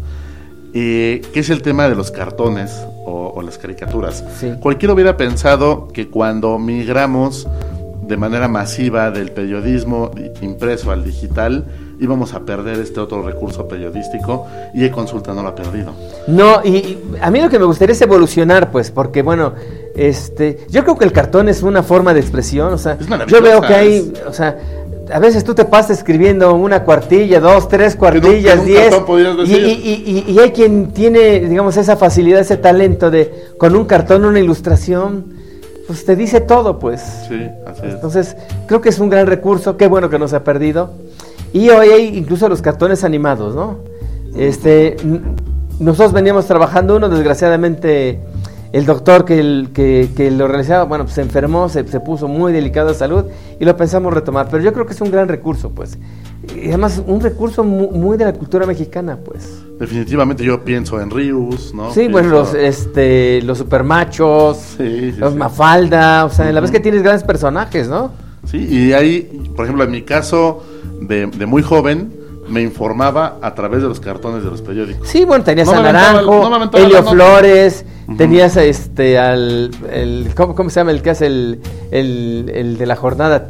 S5: eh, que es el tema de los cartones o, o las caricaturas.
S6: Sí.
S5: Cualquiera hubiera pensado que cuando migramos de manera masiva del periodismo impreso al digital, íbamos a perder este otro recurso periodístico, y e-consulta no lo ha perdido.
S6: No, y, y a mí lo que me gustaría es evolucionar, pues, porque bueno, este, yo creo que el cartón es una forma de expresión, o sea, yo veo que hay, o sea, a veces tú te pasas escribiendo una cuartilla, dos, tres cuartillas,
S5: que
S6: diez,
S5: y,
S6: y, y, y, y hay quien tiene, digamos, esa facilidad, ese talento de, con un cartón, una ilustración, pues te dice todo, pues.
S5: Sí, así es.
S6: Entonces, creo que es un gran recurso, qué bueno que no se ha perdido. Y hoy hay incluso los cartones animados, ¿no? Este, nosotros veníamos trabajando uno, desgraciadamente el doctor que, el, que, que lo realizaba, bueno, pues se enfermó, se, se puso muy delicado de salud y lo pensamos retomar, pero yo creo que es un gran recurso, pues. Y además un recurso muy, muy de la cultura mexicana, pues.
S5: Definitivamente yo pienso en Rius, ¿no?
S6: Sí,
S5: pienso...
S6: bueno, los, este, los supermachos,
S5: sí, sí,
S6: los
S5: sí.
S6: Mafalda, o sea,
S5: uh-huh.
S6: la vez que tienes grandes personajes, ¿no?
S5: Sí, y ahí, por ejemplo, en mi caso de, de muy joven, me informaba a través de los cartones de los periódicos.
S6: Sí, bueno, tenías
S5: no
S6: a Naranjo, no Helio Flores, uh-huh. tenías este al el ¿cómo, cómo se llama el que hace el el, el de la jornada,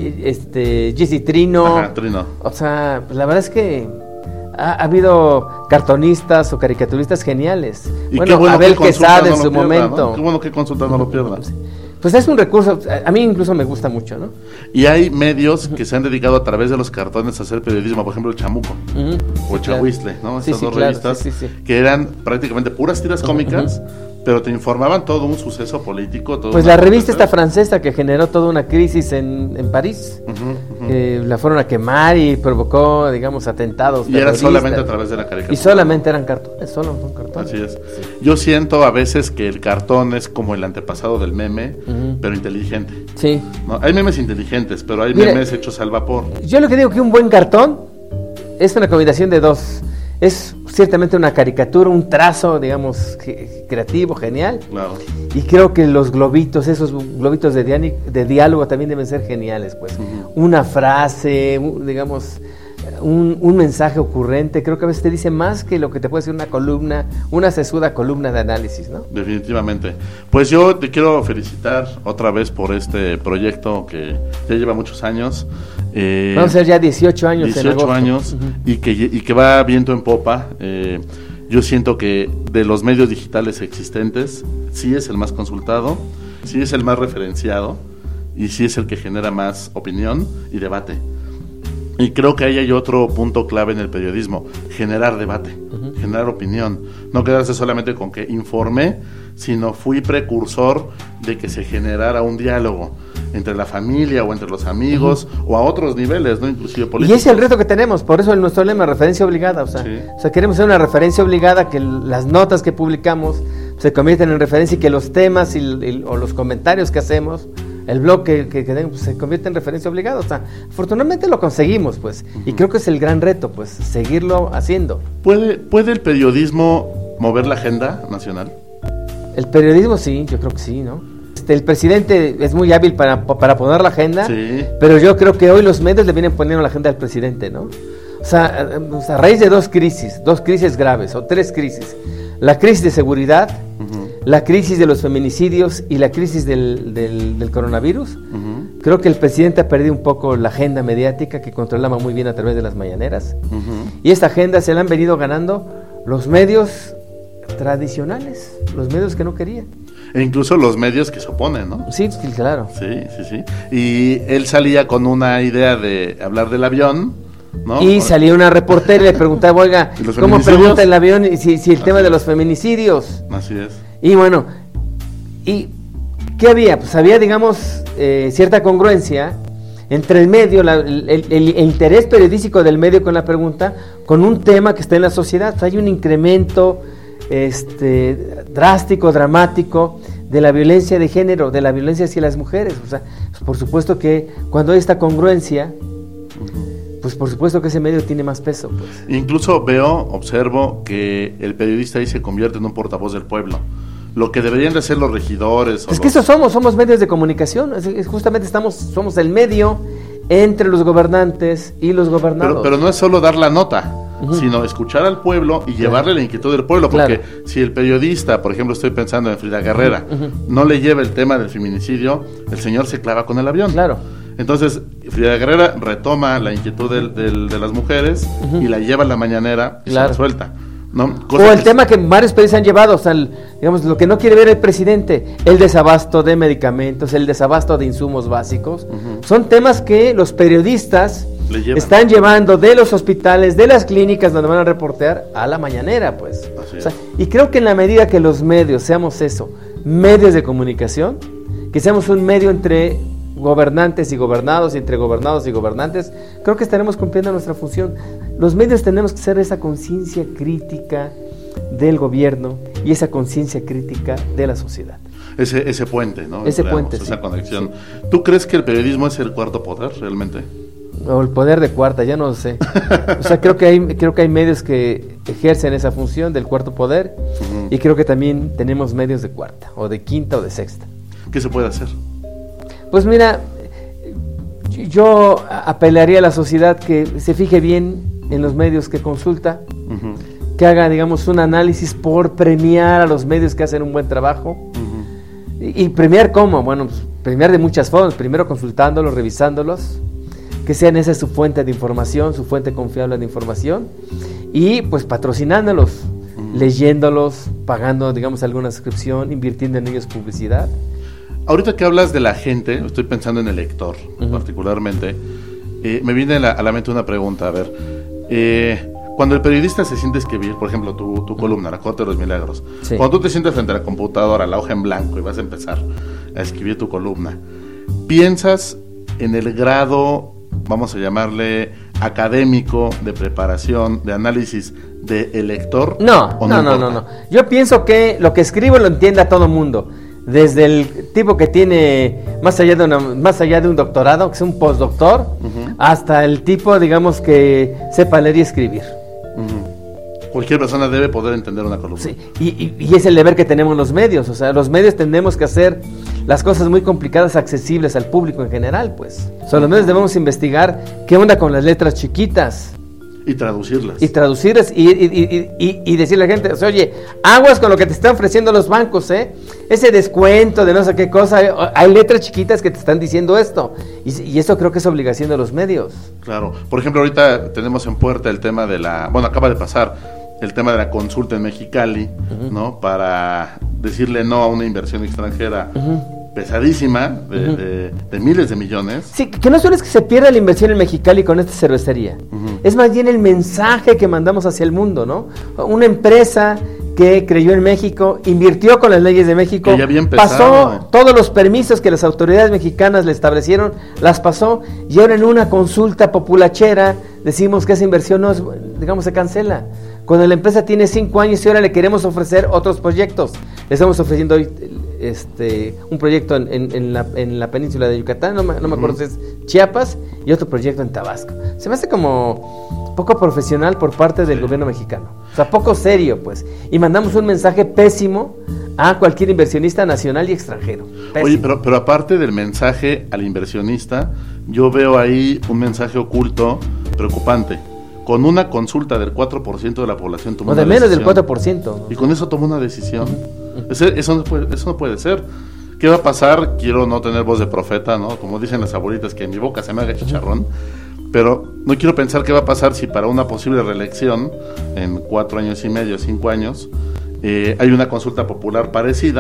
S6: este Jesse Trino.
S5: Ajá, Trino.
S6: O sea, pues la verdad es que ha, ha habido cartonistas o caricaturistas geniales.
S5: Y
S6: bueno,
S5: bueno
S6: Abel
S5: que
S6: Quesada en
S5: no
S6: su
S5: pierda,
S6: momento.
S5: ¿no? Qué bueno que Consulta no lo pierda.
S6: Pues es un recurso, a mí incluso me gusta mucho, ¿no?
S5: Y hay medios que se han dedicado a través de los cartones a hacer periodismo, por ejemplo el Chamuco, uh-huh. o sí, Chahuiztle, ¿no?
S6: Sí,
S5: Estas
S6: sí,
S5: dos
S6: claro,
S5: revistas
S6: sí, sí, sí.
S5: que eran prácticamente puras tiras cómicas, uh-huh. pero te informaban todo un suceso político. Todo
S6: pues la revista esta francesa que generó toda una crisis en, en París, uh-huh, uh-huh. Eh, la fueron a quemar y provocó, digamos, atentados.
S5: Y era solamente a través de la caricatura.
S6: Y solamente eran cartones, solo son cartones.
S5: Así es. Sí. Yo siento a veces que el cartón es como el antepasado del meme, uh-huh. pero inteligente.
S6: Sí.
S5: ¿No? Hay memes inteligentes, pero hay
S6: Mira,
S5: memes hechos al vapor.
S6: Yo lo que digo que un buen cartón es una combinación de dos. Es ciertamente una caricatura, un trazo, digamos, ge- creativo, genial.
S5: Claro.
S6: Y creo que los globitos, esos globitos de, diani- de diálogo también deben ser geniales, pues. Uh-huh. Una frase, un, digamos, un, un mensaje ocurrente, creo que a veces te dice más que lo que te puede decir una columna, una sesuda columna de análisis, ¿no?
S5: Definitivamente. Pues yo te quiero felicitar otra vez por este proyecto que ya lleva muchos años. Eh,
S6: Vamos a ser ya dieciocho años
S5: dieciocho
S6: en agosto.
S5: años uh-huh. y, que, y que va viento en popa. Eh, yo siento que de los medios digitales existentes, sí es el más consultado, sí es el más referenciado y sí es el que genera más opinión y debate. Y creo que ahí hay otro punto clave en el periodismo, generar debate, uh-huh. generar opinión, no quedarse solamente con que informé, sino fui precursor de que se generara un diálogo entre la familia o entre los amigos uh-huh. o a otros niveles, no inclusive políticos.
S6: Y ese es el reto que tenemos, por eso en nuestro lema, referencia obligada, o sea, sí. o sea, queremos ser una referencia obligada, que las notas que publicamos se convierten en referencia y que los temas y, y, o los comentarios que hacemos, el blog que, que, que pues, se convierte en referencia obligada, o sea, afortunadamente lo conseguimos, pues, uh-huh. y creo que es el gran reto, pues, seguirlo haciendo.
S5: ¿Puede, ¿Puede el periodismo mover la agenda nacional?
S6: El periodismo sí, yo creo que sí, ¿no? Este, el presidente es muy hábil para, para poner la agenda,
S5: sí.
S6: pero yo creo que hoy los medios le vienen poniendo la agenda al presidente, ¿no? O sea, a, a raíz de dos crisis, dos crisis graves, o tres crisis, la crisis de seguridad, uh-huh. la crisis de los feminicidios y la crisis del, del, del coronavirus, uh-huh. creo que el presidente ha perdido un poco la agenda mediática que controlaba muy bien a través de las mañaneras, uh-huh. y esta agenda se la han venido ganando los medios tradicionales, los medios que no querían.
S5: E incluso los medios que se oponen, ¿no?
S6: Sí, sí, claro.
S5: Sí, sí, sí. Y él salía con una idea de hablar del avión, ¿no?
S6: Y salía una reportera y le preguntaba, oiga, ¿cómo pregunta el avión si, si el tema de los feminicidios?
S5: Así es.
S6: Y bueno, ¿y qué había? Pues había, digamos, eh, cierta congruencia entre el medio, la, el, el, el interés periodístico del medio con la pregunta, con un tema que está en la sociedad. O sea, hay un incremento este, drástico, dramático de la violencia de género, de la violencia hacia las mujeres. O sea, pues por supuesto que cuando hay esta congruencia, uh-huh. pues por supuesto que ese medio tiene más peso. Pues.
S5: Incluso veo, observo que el periodista ahí se convierte en un portavoz del pueblo. Lo que deberían de ser los regidores.
S6: Es
S5: los...
S6: que eso somos, somos medios de comunicación. Es, es justamente estamos, somos el medio entre los gobernantes y los gobernados.
S5: Pero, pero no es solo dar la nota, uh-huh. sino escuchar al pueblo y claro. llevarle la inquietud del pueblo. Porque claro. si el periodista, por ejemplo, estoy pensando en Frida Guerrera, uh-huh. no le lleva el tema del feminicidio, el señor se clava con el avión.
S6: Claro.
S5: Entonces, Frida Guerrera retoma la inquietud del, del, de las mujeres uh-huh. y la lleva a la mañanera y
S6: claro.
S5: se la suelta. ¿No?
S6: O el que... tema que varios países han llevado, o sea, el, digamos, lo que no quiere ver el presidente, el desabasto de medicamentos, el desabasto de insumos básicos, uh-huh. son temas que los periodistas están llevando de los hospitales, de las clínicas donde van a reportear a la mañanera, pues. O sea, y creo que en la medida que los medios seamos eso, medios de comunicación, que seamos un medio entre gobernantes y gobernados, y entre gobernados y gobernantes, creo que estaremos cumpliendo nuestra función. Los medios tenemos que ser esa conciencia crítica del gobierno y esa conciencia crítica de la sociedad.
S5: Ese, ese puente, ¿no?
S6: Ese
S5: Creamos,
S6: puente,
S5: esa
S6: sí,
S5: conexión.
S6: Sí.
S5: ¿Tú crees que el periodismo es el cuarto poder realmente?
S6: O el poder de cuarta, ya no lo sé. O sea, creo que hay, creo que hay medios que ejercen esa función del cuarto poder uh-huh. y creo que también tenemos medios de cuarta, o de quinta o de sexta.
S5: ¿Qué se puede hacer?
S6: Pues mira, yo apelaría a la sociedad que se fije bien en los medios que consulta, uh-huh. que haga, digamos, un análisis por premiar a los medios que hacen un buen trabajo. Uh-huh. Y, y premiar ¿cómo? Bueno, pues, premiar de muchas formas. Primero consultándolos, revisándolos, que sean esa su fuente de información, su fuente confiable de información, y pues patrocinándolos, uh-huh. leyéndolos, pagando, digamos, alguna suscripción, invirtiendo en ellos publicidad.
S5: Ahorita que hablas de la gente, estoy pensando en el lector, uh-huh. particularmente, eh, me viene a la, a la mente una pregunta, a ver, eh, cuando el periodista se siente a escribir, por ejemplo, tu, tu columna, La Corte de los Milagros, sí. cuando tú te sientas frente a la computadora, la hoja en blanco, y vas a empezar a escribir tu columna, ¿piensas en el grado, vamos a llamarle, académico, de preparación, de análisis del lector?
S6: No, no, no, no, no. Yo pienso que lo que escribo lo entienda todo mundo. Desde el tipo que tiene más allá de una, más allá de un doctorado, que es un postdoctor, uh-huh. hasta el tipo, digamos, que sepa leer y escribir.
S5: Uh-huh. Cualquier persona debe poder entender una columna.
S6: Sí, y, y, y es el deber que tenemos los medios. O sea, los medios tenemos que hacer las cosas muy complicadas accesibles al público en general, pues. O sea, los medios debemos investigar qué onda con las letras chiquitas.
S5: Y traducirlas.
S6: Y traducirlas y, y, y, y, y decirle a la gente, o sea, oye, aguas con lo que te están ofreciendo los bancos, ¿eh? Ese descuento de no sé qué cosa, hay letras chiquitas que te están diciendo esto. Y, y eso creo que es obligación de los medios.
S5: Claro. Por ejemplo, ahorita tenemos en puerta el tema de la... Bueno, acaba de pasar el tema de la consulta en Mexicali, uh-huh. ¿no? Para decirle no a una inversión extranjera uh-huh. pesadísima, de, uh-huh. de, de miles de millones.
S6: Sí, que no solo es que se pierda la inversión en Mexicali con esta cervecería, uh-huh. es más bien el mensaje que mandamos hacia el mundo, ¿no? Una empresa que creyó en México, invirtió con las leyes de México,
S5: que ya había empezado,
S6: pasó todos los permisos que las autoridades mexicanas le establecieron, las pasó, y ahora en una consulta populachera decimos que esa inversión no es, digamos, se cancela. Cuando la empresa tiene cinco años y ahora le queremos ofrecer otros proyectos. Le estamos ofreciendo hoy este, un proyecto en, en, en, la, en la península de Yucatán, no me, no me acuerdo uh-huh. si es Chiapas, y otro proyecto en Tabasco. Se me hace como poco profesional por parte del sí. gobierno mexicano. O sea, poco serio, pues. Y mandamos un mensaje pésimo a cualquier inversionista nacional y extranjero. Pésimo.
S5: Oye, pero, pero aparte del mensaje al inversionista, yo veo ahí un mensaje oculto preocupante. Con una consulta del cuatro por ciento de la población tomó
S6: una decisión. O de menos del cuatro por ciento.
S5: Y con eso tomó una decisión. Uh-huh. Eso, eso, no puede, eso no puede ser. ¿Qué va a pasar? Quiero no tener voz de profeta, ¿no? Como dicen las abuelitas, que en mi boca se me haga chicharrón. Uh-huh. Pero no quiero pensar qué va a pasar si para una posible reelección, en cuatro años y medio, cinco años, eh, hay una consulta popular parecida,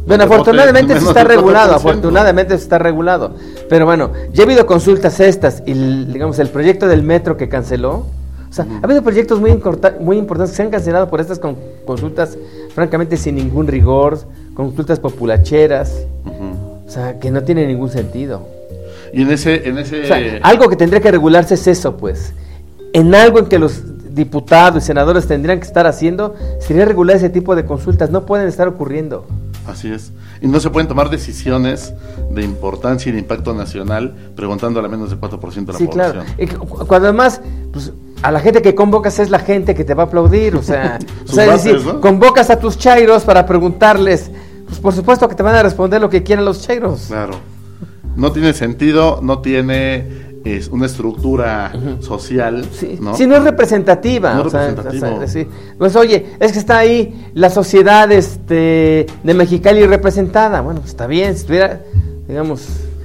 S6: Bueno, afortunadamente
S5: vote,
S6: eso está regulado, afortunadamente eso está regulado. Pero bueno, ya ha habido consultas estas y digamos el proyecto del metro que canceló. O sea, uh-huh. ha habido proyectos muy, incorta- muy importantes que se han cancelado por estas con- consultas, francamente, sin ningún rigor, consultas populacheras, uh-huh. o sea, que no tienen ningún sentido.
S5: Y en ese... En ese...
S6: O sea, algo que tendría que regularse es eso, pues. En algo en que los diputados y senadores tendrían que estar haciendo, sería regular ese tipo de consultas, no pueden estar ocurriendo.
S5: Así es. Y no se pueden tomar decisiones de importancia y de impacto nacional preguntando a menos del cuatro por ciento de la
S6: sí,
S5: población.
S6: Sí, claro. Y cuando además, pues, a la gente que convocas es la gente que te va a aplaudir, o sea, o sea bases, es decir, ¿no? Convocas a tus chairos para preguntarles, pues por supuesto que te van a responder lo que quieran los chairos.
S5: Claro. No tiene sentido, no tiene es una estructura uh-huh. social,
S6: sí,
S5: ¿no?
S6: Sí, no es representativa.
S5: No es
S6: o sea,
S5: representativo.
S6: O sea, sí. Pues oye, es que está ahí la sociedad este, de Mexicali representada. Bueno, pues está bien, si estuviera, digamos,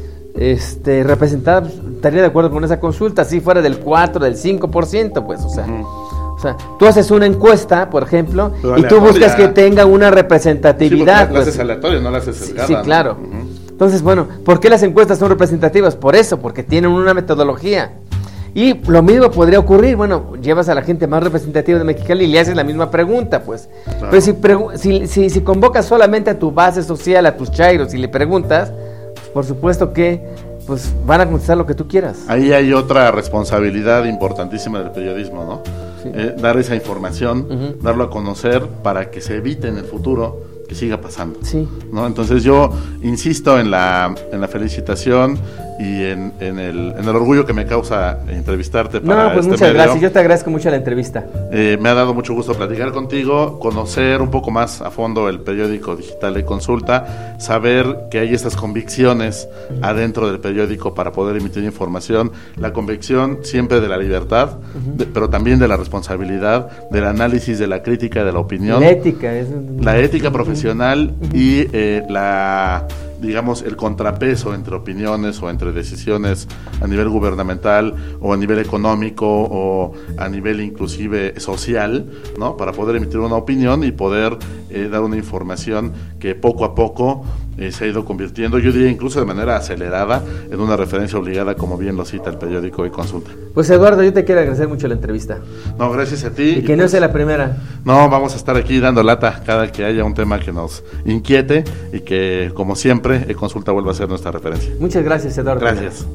S6: este, representada, pues, estaría de acuerdo con esa consulta, si fuera del cuatro, del cinco por ciento, pues, o sea. Uh-huh. O sea, tú haces una encuesta, por ejemplo, pero y tú buscas que tenga una representatividad.
S5: Sí,
S6: pues,
S5: la haces aleatoria, no la haces sesgada.
S6: Sí, sí, claro.
S5: ¿no? Uh-huh.
S6: Entonces, bueno, ¿por qué las encuestas son representativas? Por eso, porque tienen una metodología. Y lo mismo podría ocurrir, bueno, llevas a la gente más representativa de Mexicali y le haces la misma pregunta, pues. Claro. Pero si, pregu- si, si, si convocas solamente a tu base social, a tus chairos, y le preguntas, pues, por supuesto que pues van a contestar lo que tú quieras.
S5: Ahí hay otra responsabilidad importantísima del periodismo, ¿no? Sí. Eh, dar esa información, uh-huh. darlo a conocer para que se evite en el futuro que siga pasando,
S6: sí.
S5: ¿no? Entonces yo insisto en la en la felicitación y en, en, el, en el orgullo que me causa entrevistarte para
S6: No, pues
S5: este
S6: muchas
S5: medio.
S6: gracias, yo te agradezco mucho la entrevista.
S5: Eh, me ha dado mucho gusto platicar contigo, conocer un poco más a fondo el periódico digital de Consulta, saber que hay estas convicciones uh-huh. adentro del periódico para poder emitir información, la convicción siempre de la libertad, uh-huh. de, pero también de la responsabilidad, del análisis, de la crítica, de la opinión.
S6: La ética. Es...
S5: La ética profesional uh-huh. y eh, la... digamos, el contrapeso entre opiniones o entre decisiones a nivel gubernamental o a nivel económico o a nivel inclusive social, ¿no? Para poder emitir una opinión y poder eh, dar una información que poco a poco eh, se ha ido convirtiendo, yo diría incluso de manera acelerada, en una referencia obligada, como bien lo cita el periódico de Consulta.
S6: Pues Eduardo, yo te quiero agradecer mucho la entrevista.
S5: No, gracias a ti.
S6: Y que y no pues, sea la primera.
S5: No, vamos a estar aquí dando lata cada que haya un tema que nos inquiete y que, como siempre, e Consulta vuelva a ser nuestra referencia.
S6: Muchas gracias, Eduardo.
S5: Gracias.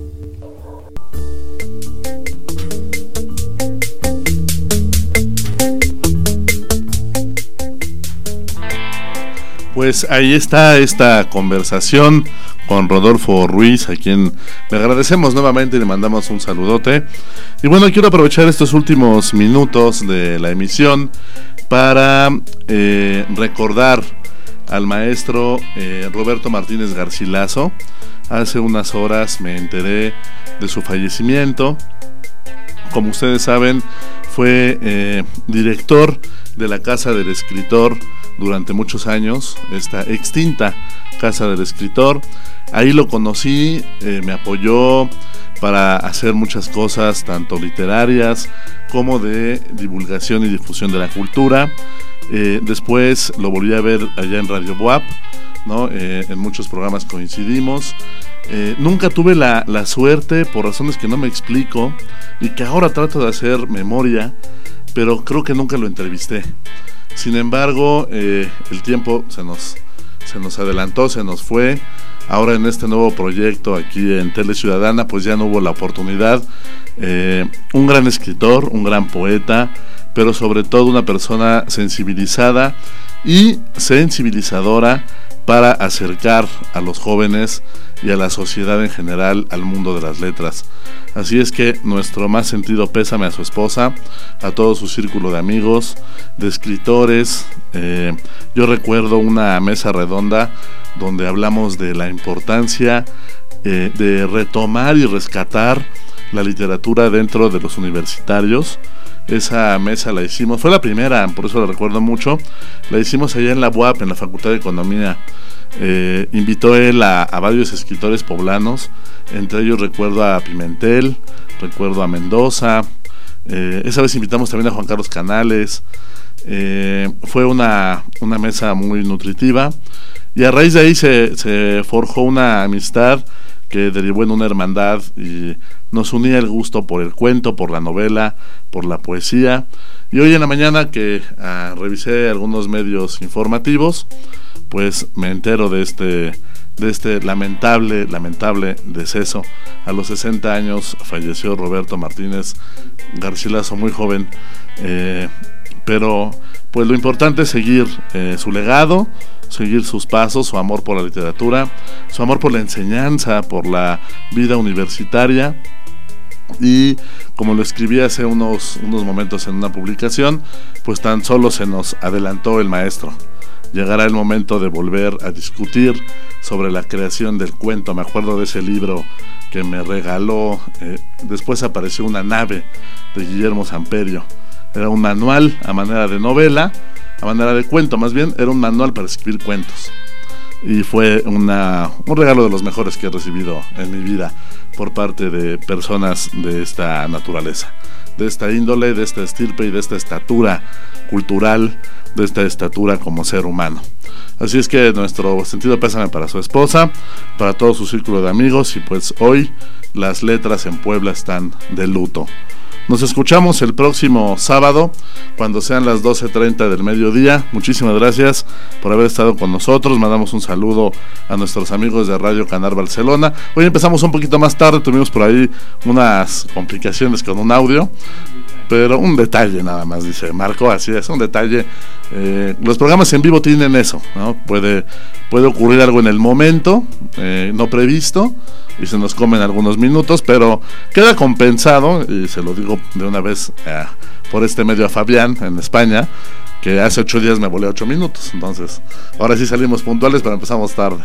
S5: Pues ahí está esta conversación con Rodolfo Ruiz, a quien le agradecemos nuevamente y le mandamos un saludote. Y bueno, quiero aprovechar estos últimos minutos de la emisión para eh, recordar al maestro eh, Roberto Martínez Garcilaso. Hace unas horas me enteré de su fallecimiento. Como ustedes saben, fue eh, director de la Casa del Escritor durante muchos años, esta extinta Casa del Escritor. Ahí lo conocí, eh, me apoyó para hacer muchas cosas, tanto literarias como de divulgación y difusión de la cultura. Eh, después lo volví a ver allá en Radio B U A P, ¿no? Eh, en muchos programas coincidimos. Eh, nunca tuve la, la suerte, por razones que no me explico y que ahora trato de hacer memoria, pero creo que nunca lo entrevisté. Sin embargo, eh, el tiempo se nos, se nos adelantó, se nos fue. Ahora en este nuevo proyecto aquí en Tele Ciudadana, pues ya no hubo la oportunidad. Eh, un gran escritor, un gran poeta, pero sobre todo una persona sensibilizada y sensibilizadora para acercar a los jóvenes y a la sociedad en general al mundo de las letras. Así es que nuestro más sentido pésame a su esposa, a todo su círculo de amigos, de escritores. Eh, yo recuerdo una mesa redonda donde hablamos de la importancia eh, de retomar y rescatar la literatura dentro de los universitarios. Esa mesa la hicimos, fue la primera, por eso la recuerdo mucho. La hicimos allá en la B U A P, en la Facultad de Economía. Eh, invitó él a, a varios escritores poblanos, entre ellos recuerdo a Pimentel, recuerdo a Mendoza. Eh, esa vez invitamos también a Juan Carlos Canales. Eh, fue una, una mesa muy nutritiva. y a raíz de ahí se, se forjó una amistad que derivó en una hermandad y nos unía el gusto por el cuento, por la novela, por la poesía. Y hoy en la mañana que uh, revisé algunos medios informativos, pues me entero de este de este lamentable, lamentable deceso. A los sesenta años falleció Roberto Martínez Garcilaso, muy joven, eh, pero pues lo importante es seguir eh, su legado, seguir sus pasos, su amor por la literatura, su amor por la enseñanza, por la vida universitaria. Y como lo escribí hace unos, unos momentos en una publicación, pues tan solo se nos adelantó el maestro. Llegará el momento de volver a discutir sobre la creación del cuento. Me acuerdo de ese libro que me regaló, eh, después apareció Una nave, de Guillermo Samperio. Era un manual a manera de novela, a manera de cuento más bien, era un manual para escribir cuentos. Y fue una, un regalo de los mejores que he recibido en mi vida por parte de personas de esta naturaleza, de esta índole, de esta estirpe y de esta estatura cultural, de esta estatura como ser humano. Así es que nuestro sentido pésame para su esposa, para todo su círculo de amigos, y pues hoy las letras en Puebla están de luto. Nos escuchamos el próximo sábado cuando sean las doce treinta del mediodía. Muchísimas gracias por haber estado con nosotros. Mandamos un saludo a nuestros amigos de Radio Canal Barcelona. Hoy empezamos un poquito más tarde, tuvimos por ahí unas complicaciones con un audio, pero un detalle nada más, dice Marco, así es, un detalle. Eh, los programas en vivo tienen eso, ¿no? Puede, puede ocurrir algo en el momento, eh, no previsto, y se nos comen algunos minutos, pero queda compensado, y se lo digo de una vez eh, por este medio a Fabián en España, que hace ocho días me volé ocho minutos, entonces ahora sí salimos puntuales, pero empezamos tarde.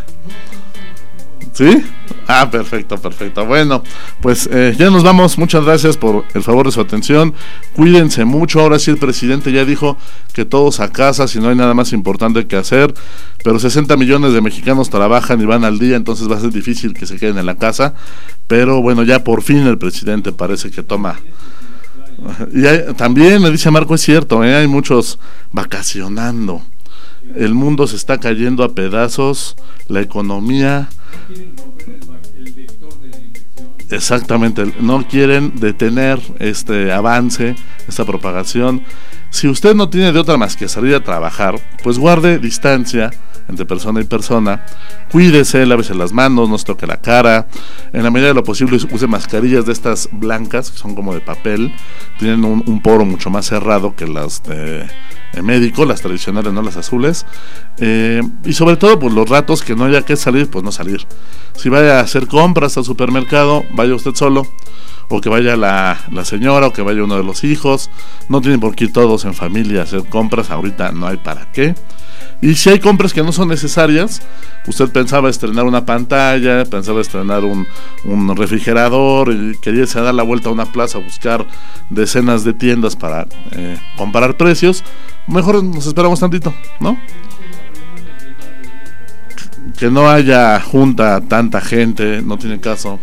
S5: ¿Sí? Ah, perfecto, perfecto. Bueno, pues eh, ya nos vamos. Muchas gracias por el favor de su atención. Cuídense mucho. Ahora sí el presidente ya dijo que todos a casa, si no hay nada más importante que hacer, pero sesenta millones de mexicanos trabajan y van al día, entonces va a ser difícil que se queden en la casa. Pero bueno, ya por fin el presidente parece que toma. Y hay, también me dice Marco, es cierto, ¿eh? Hay muchos vacacionando. El mundo se está cayendo a pedazos, la economía. Exactamente, no quieren detener este avance, esta propagación. Si usted no tiene de otra más que salir a trabajar, pues guarde distancia entre persona y persona, cuídese, lávese las manos, no se toque la cara, en la medida de lo posible use mascarillas de estas blancas, que son como de papel, tienen un, un poro mucho más cerrado que las de eh, médico, las tradicionales, no las azules, eh, y sobre todo pues los ratos que no haya que salir, pues no salir. Si vaya a hacer compras al supermercado, vaya usted solo, o que vaya la, la señora, o que vaya uno de los hijos. No tienen por qué ir todos en familia a hacer compras, ahorita no hay para qué. Y si hay compras que no son necesarias, usted pensaba estrenar una pantalla, pensaba estrenar un, un refrigerador, y quería irse a dar la vuelta a una plaza a buscar decenas de tiendas para eh, comparar precios, mejor nos esperamos tantito, ¿no? Que no haya junta tanta gente, no tiene caso.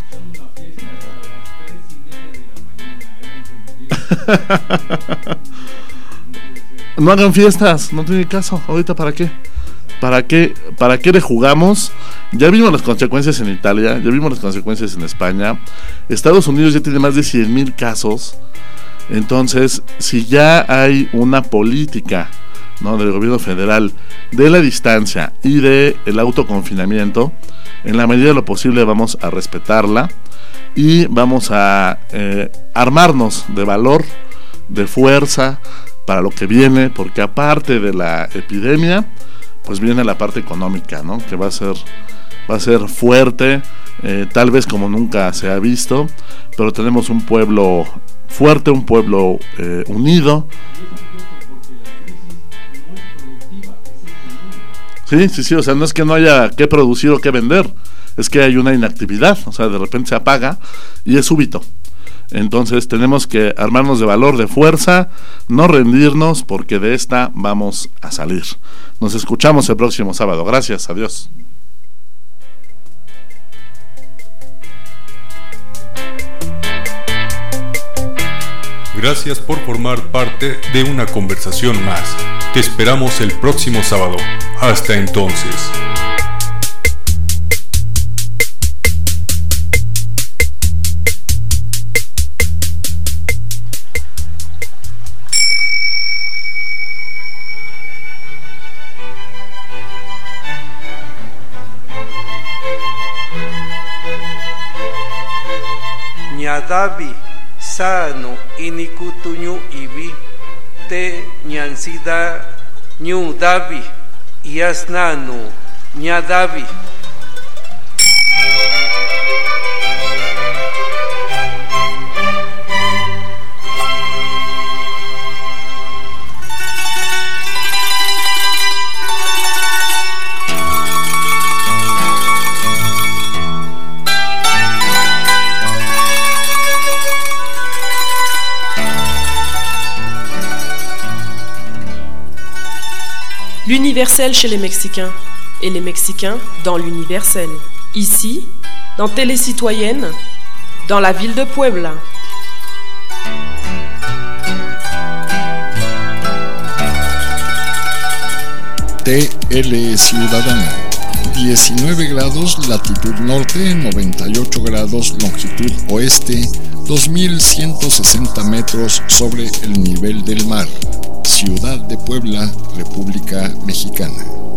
S5: No hagan fiestas, no tiene caso. Ahorita para qué, para qué, para qué le jugamos. Ya vimos las consecuencias en Italia, ya vimos las consecuencias en España. Estados Unidos ya tiene más de cien mil casos. Entonces, si ya hay una política, ¿no?, del gobierno federal de la distancia y de el autoconfinamiento, en la medida de lo posible vamos a respetarla y vamos a eh, armarnos de valor, de fuerza para lo que viene, porque aparte de la epidemia, pues viene la parte económica, ¿no?, que va a ser va a ser fuerte, eh, tal vez como nunca se ha visto, pero tenemos un pueblo fuerte, un pueblo eh, unido. Sí, sí, sí, o sea, no es que no haya qué producir o qué vender, es que hay una inactividad, o sea, de repente se apaga y es súbito. Entonces tenemos que armarnos de valor, de fuerza, no rendirnos, porque de esta vamos a salir. Nos escuchamos el próximo sábado. Gracias, adiós.
S4: Gracias por formar parte de una conversación más. Te esperamos el próximo sábado. Hasta entonces.
S1: Ñadavi sano inikutuñu ibi te ñansida ñu davi yasnanu ñadavi.
S2: L'universel chez les Mexicains et les Mexicains dans l'universel. Ici, dans Télécitoyenne, dans la ville de Puebla.
S3: T L Ciudadana, diecinueve grados latitud norte, noventa y ocho grados longitud oeste, dos mil ciento sesenta metros sobre el nivel del mar. Ciudad de Puebla, República Mexicana.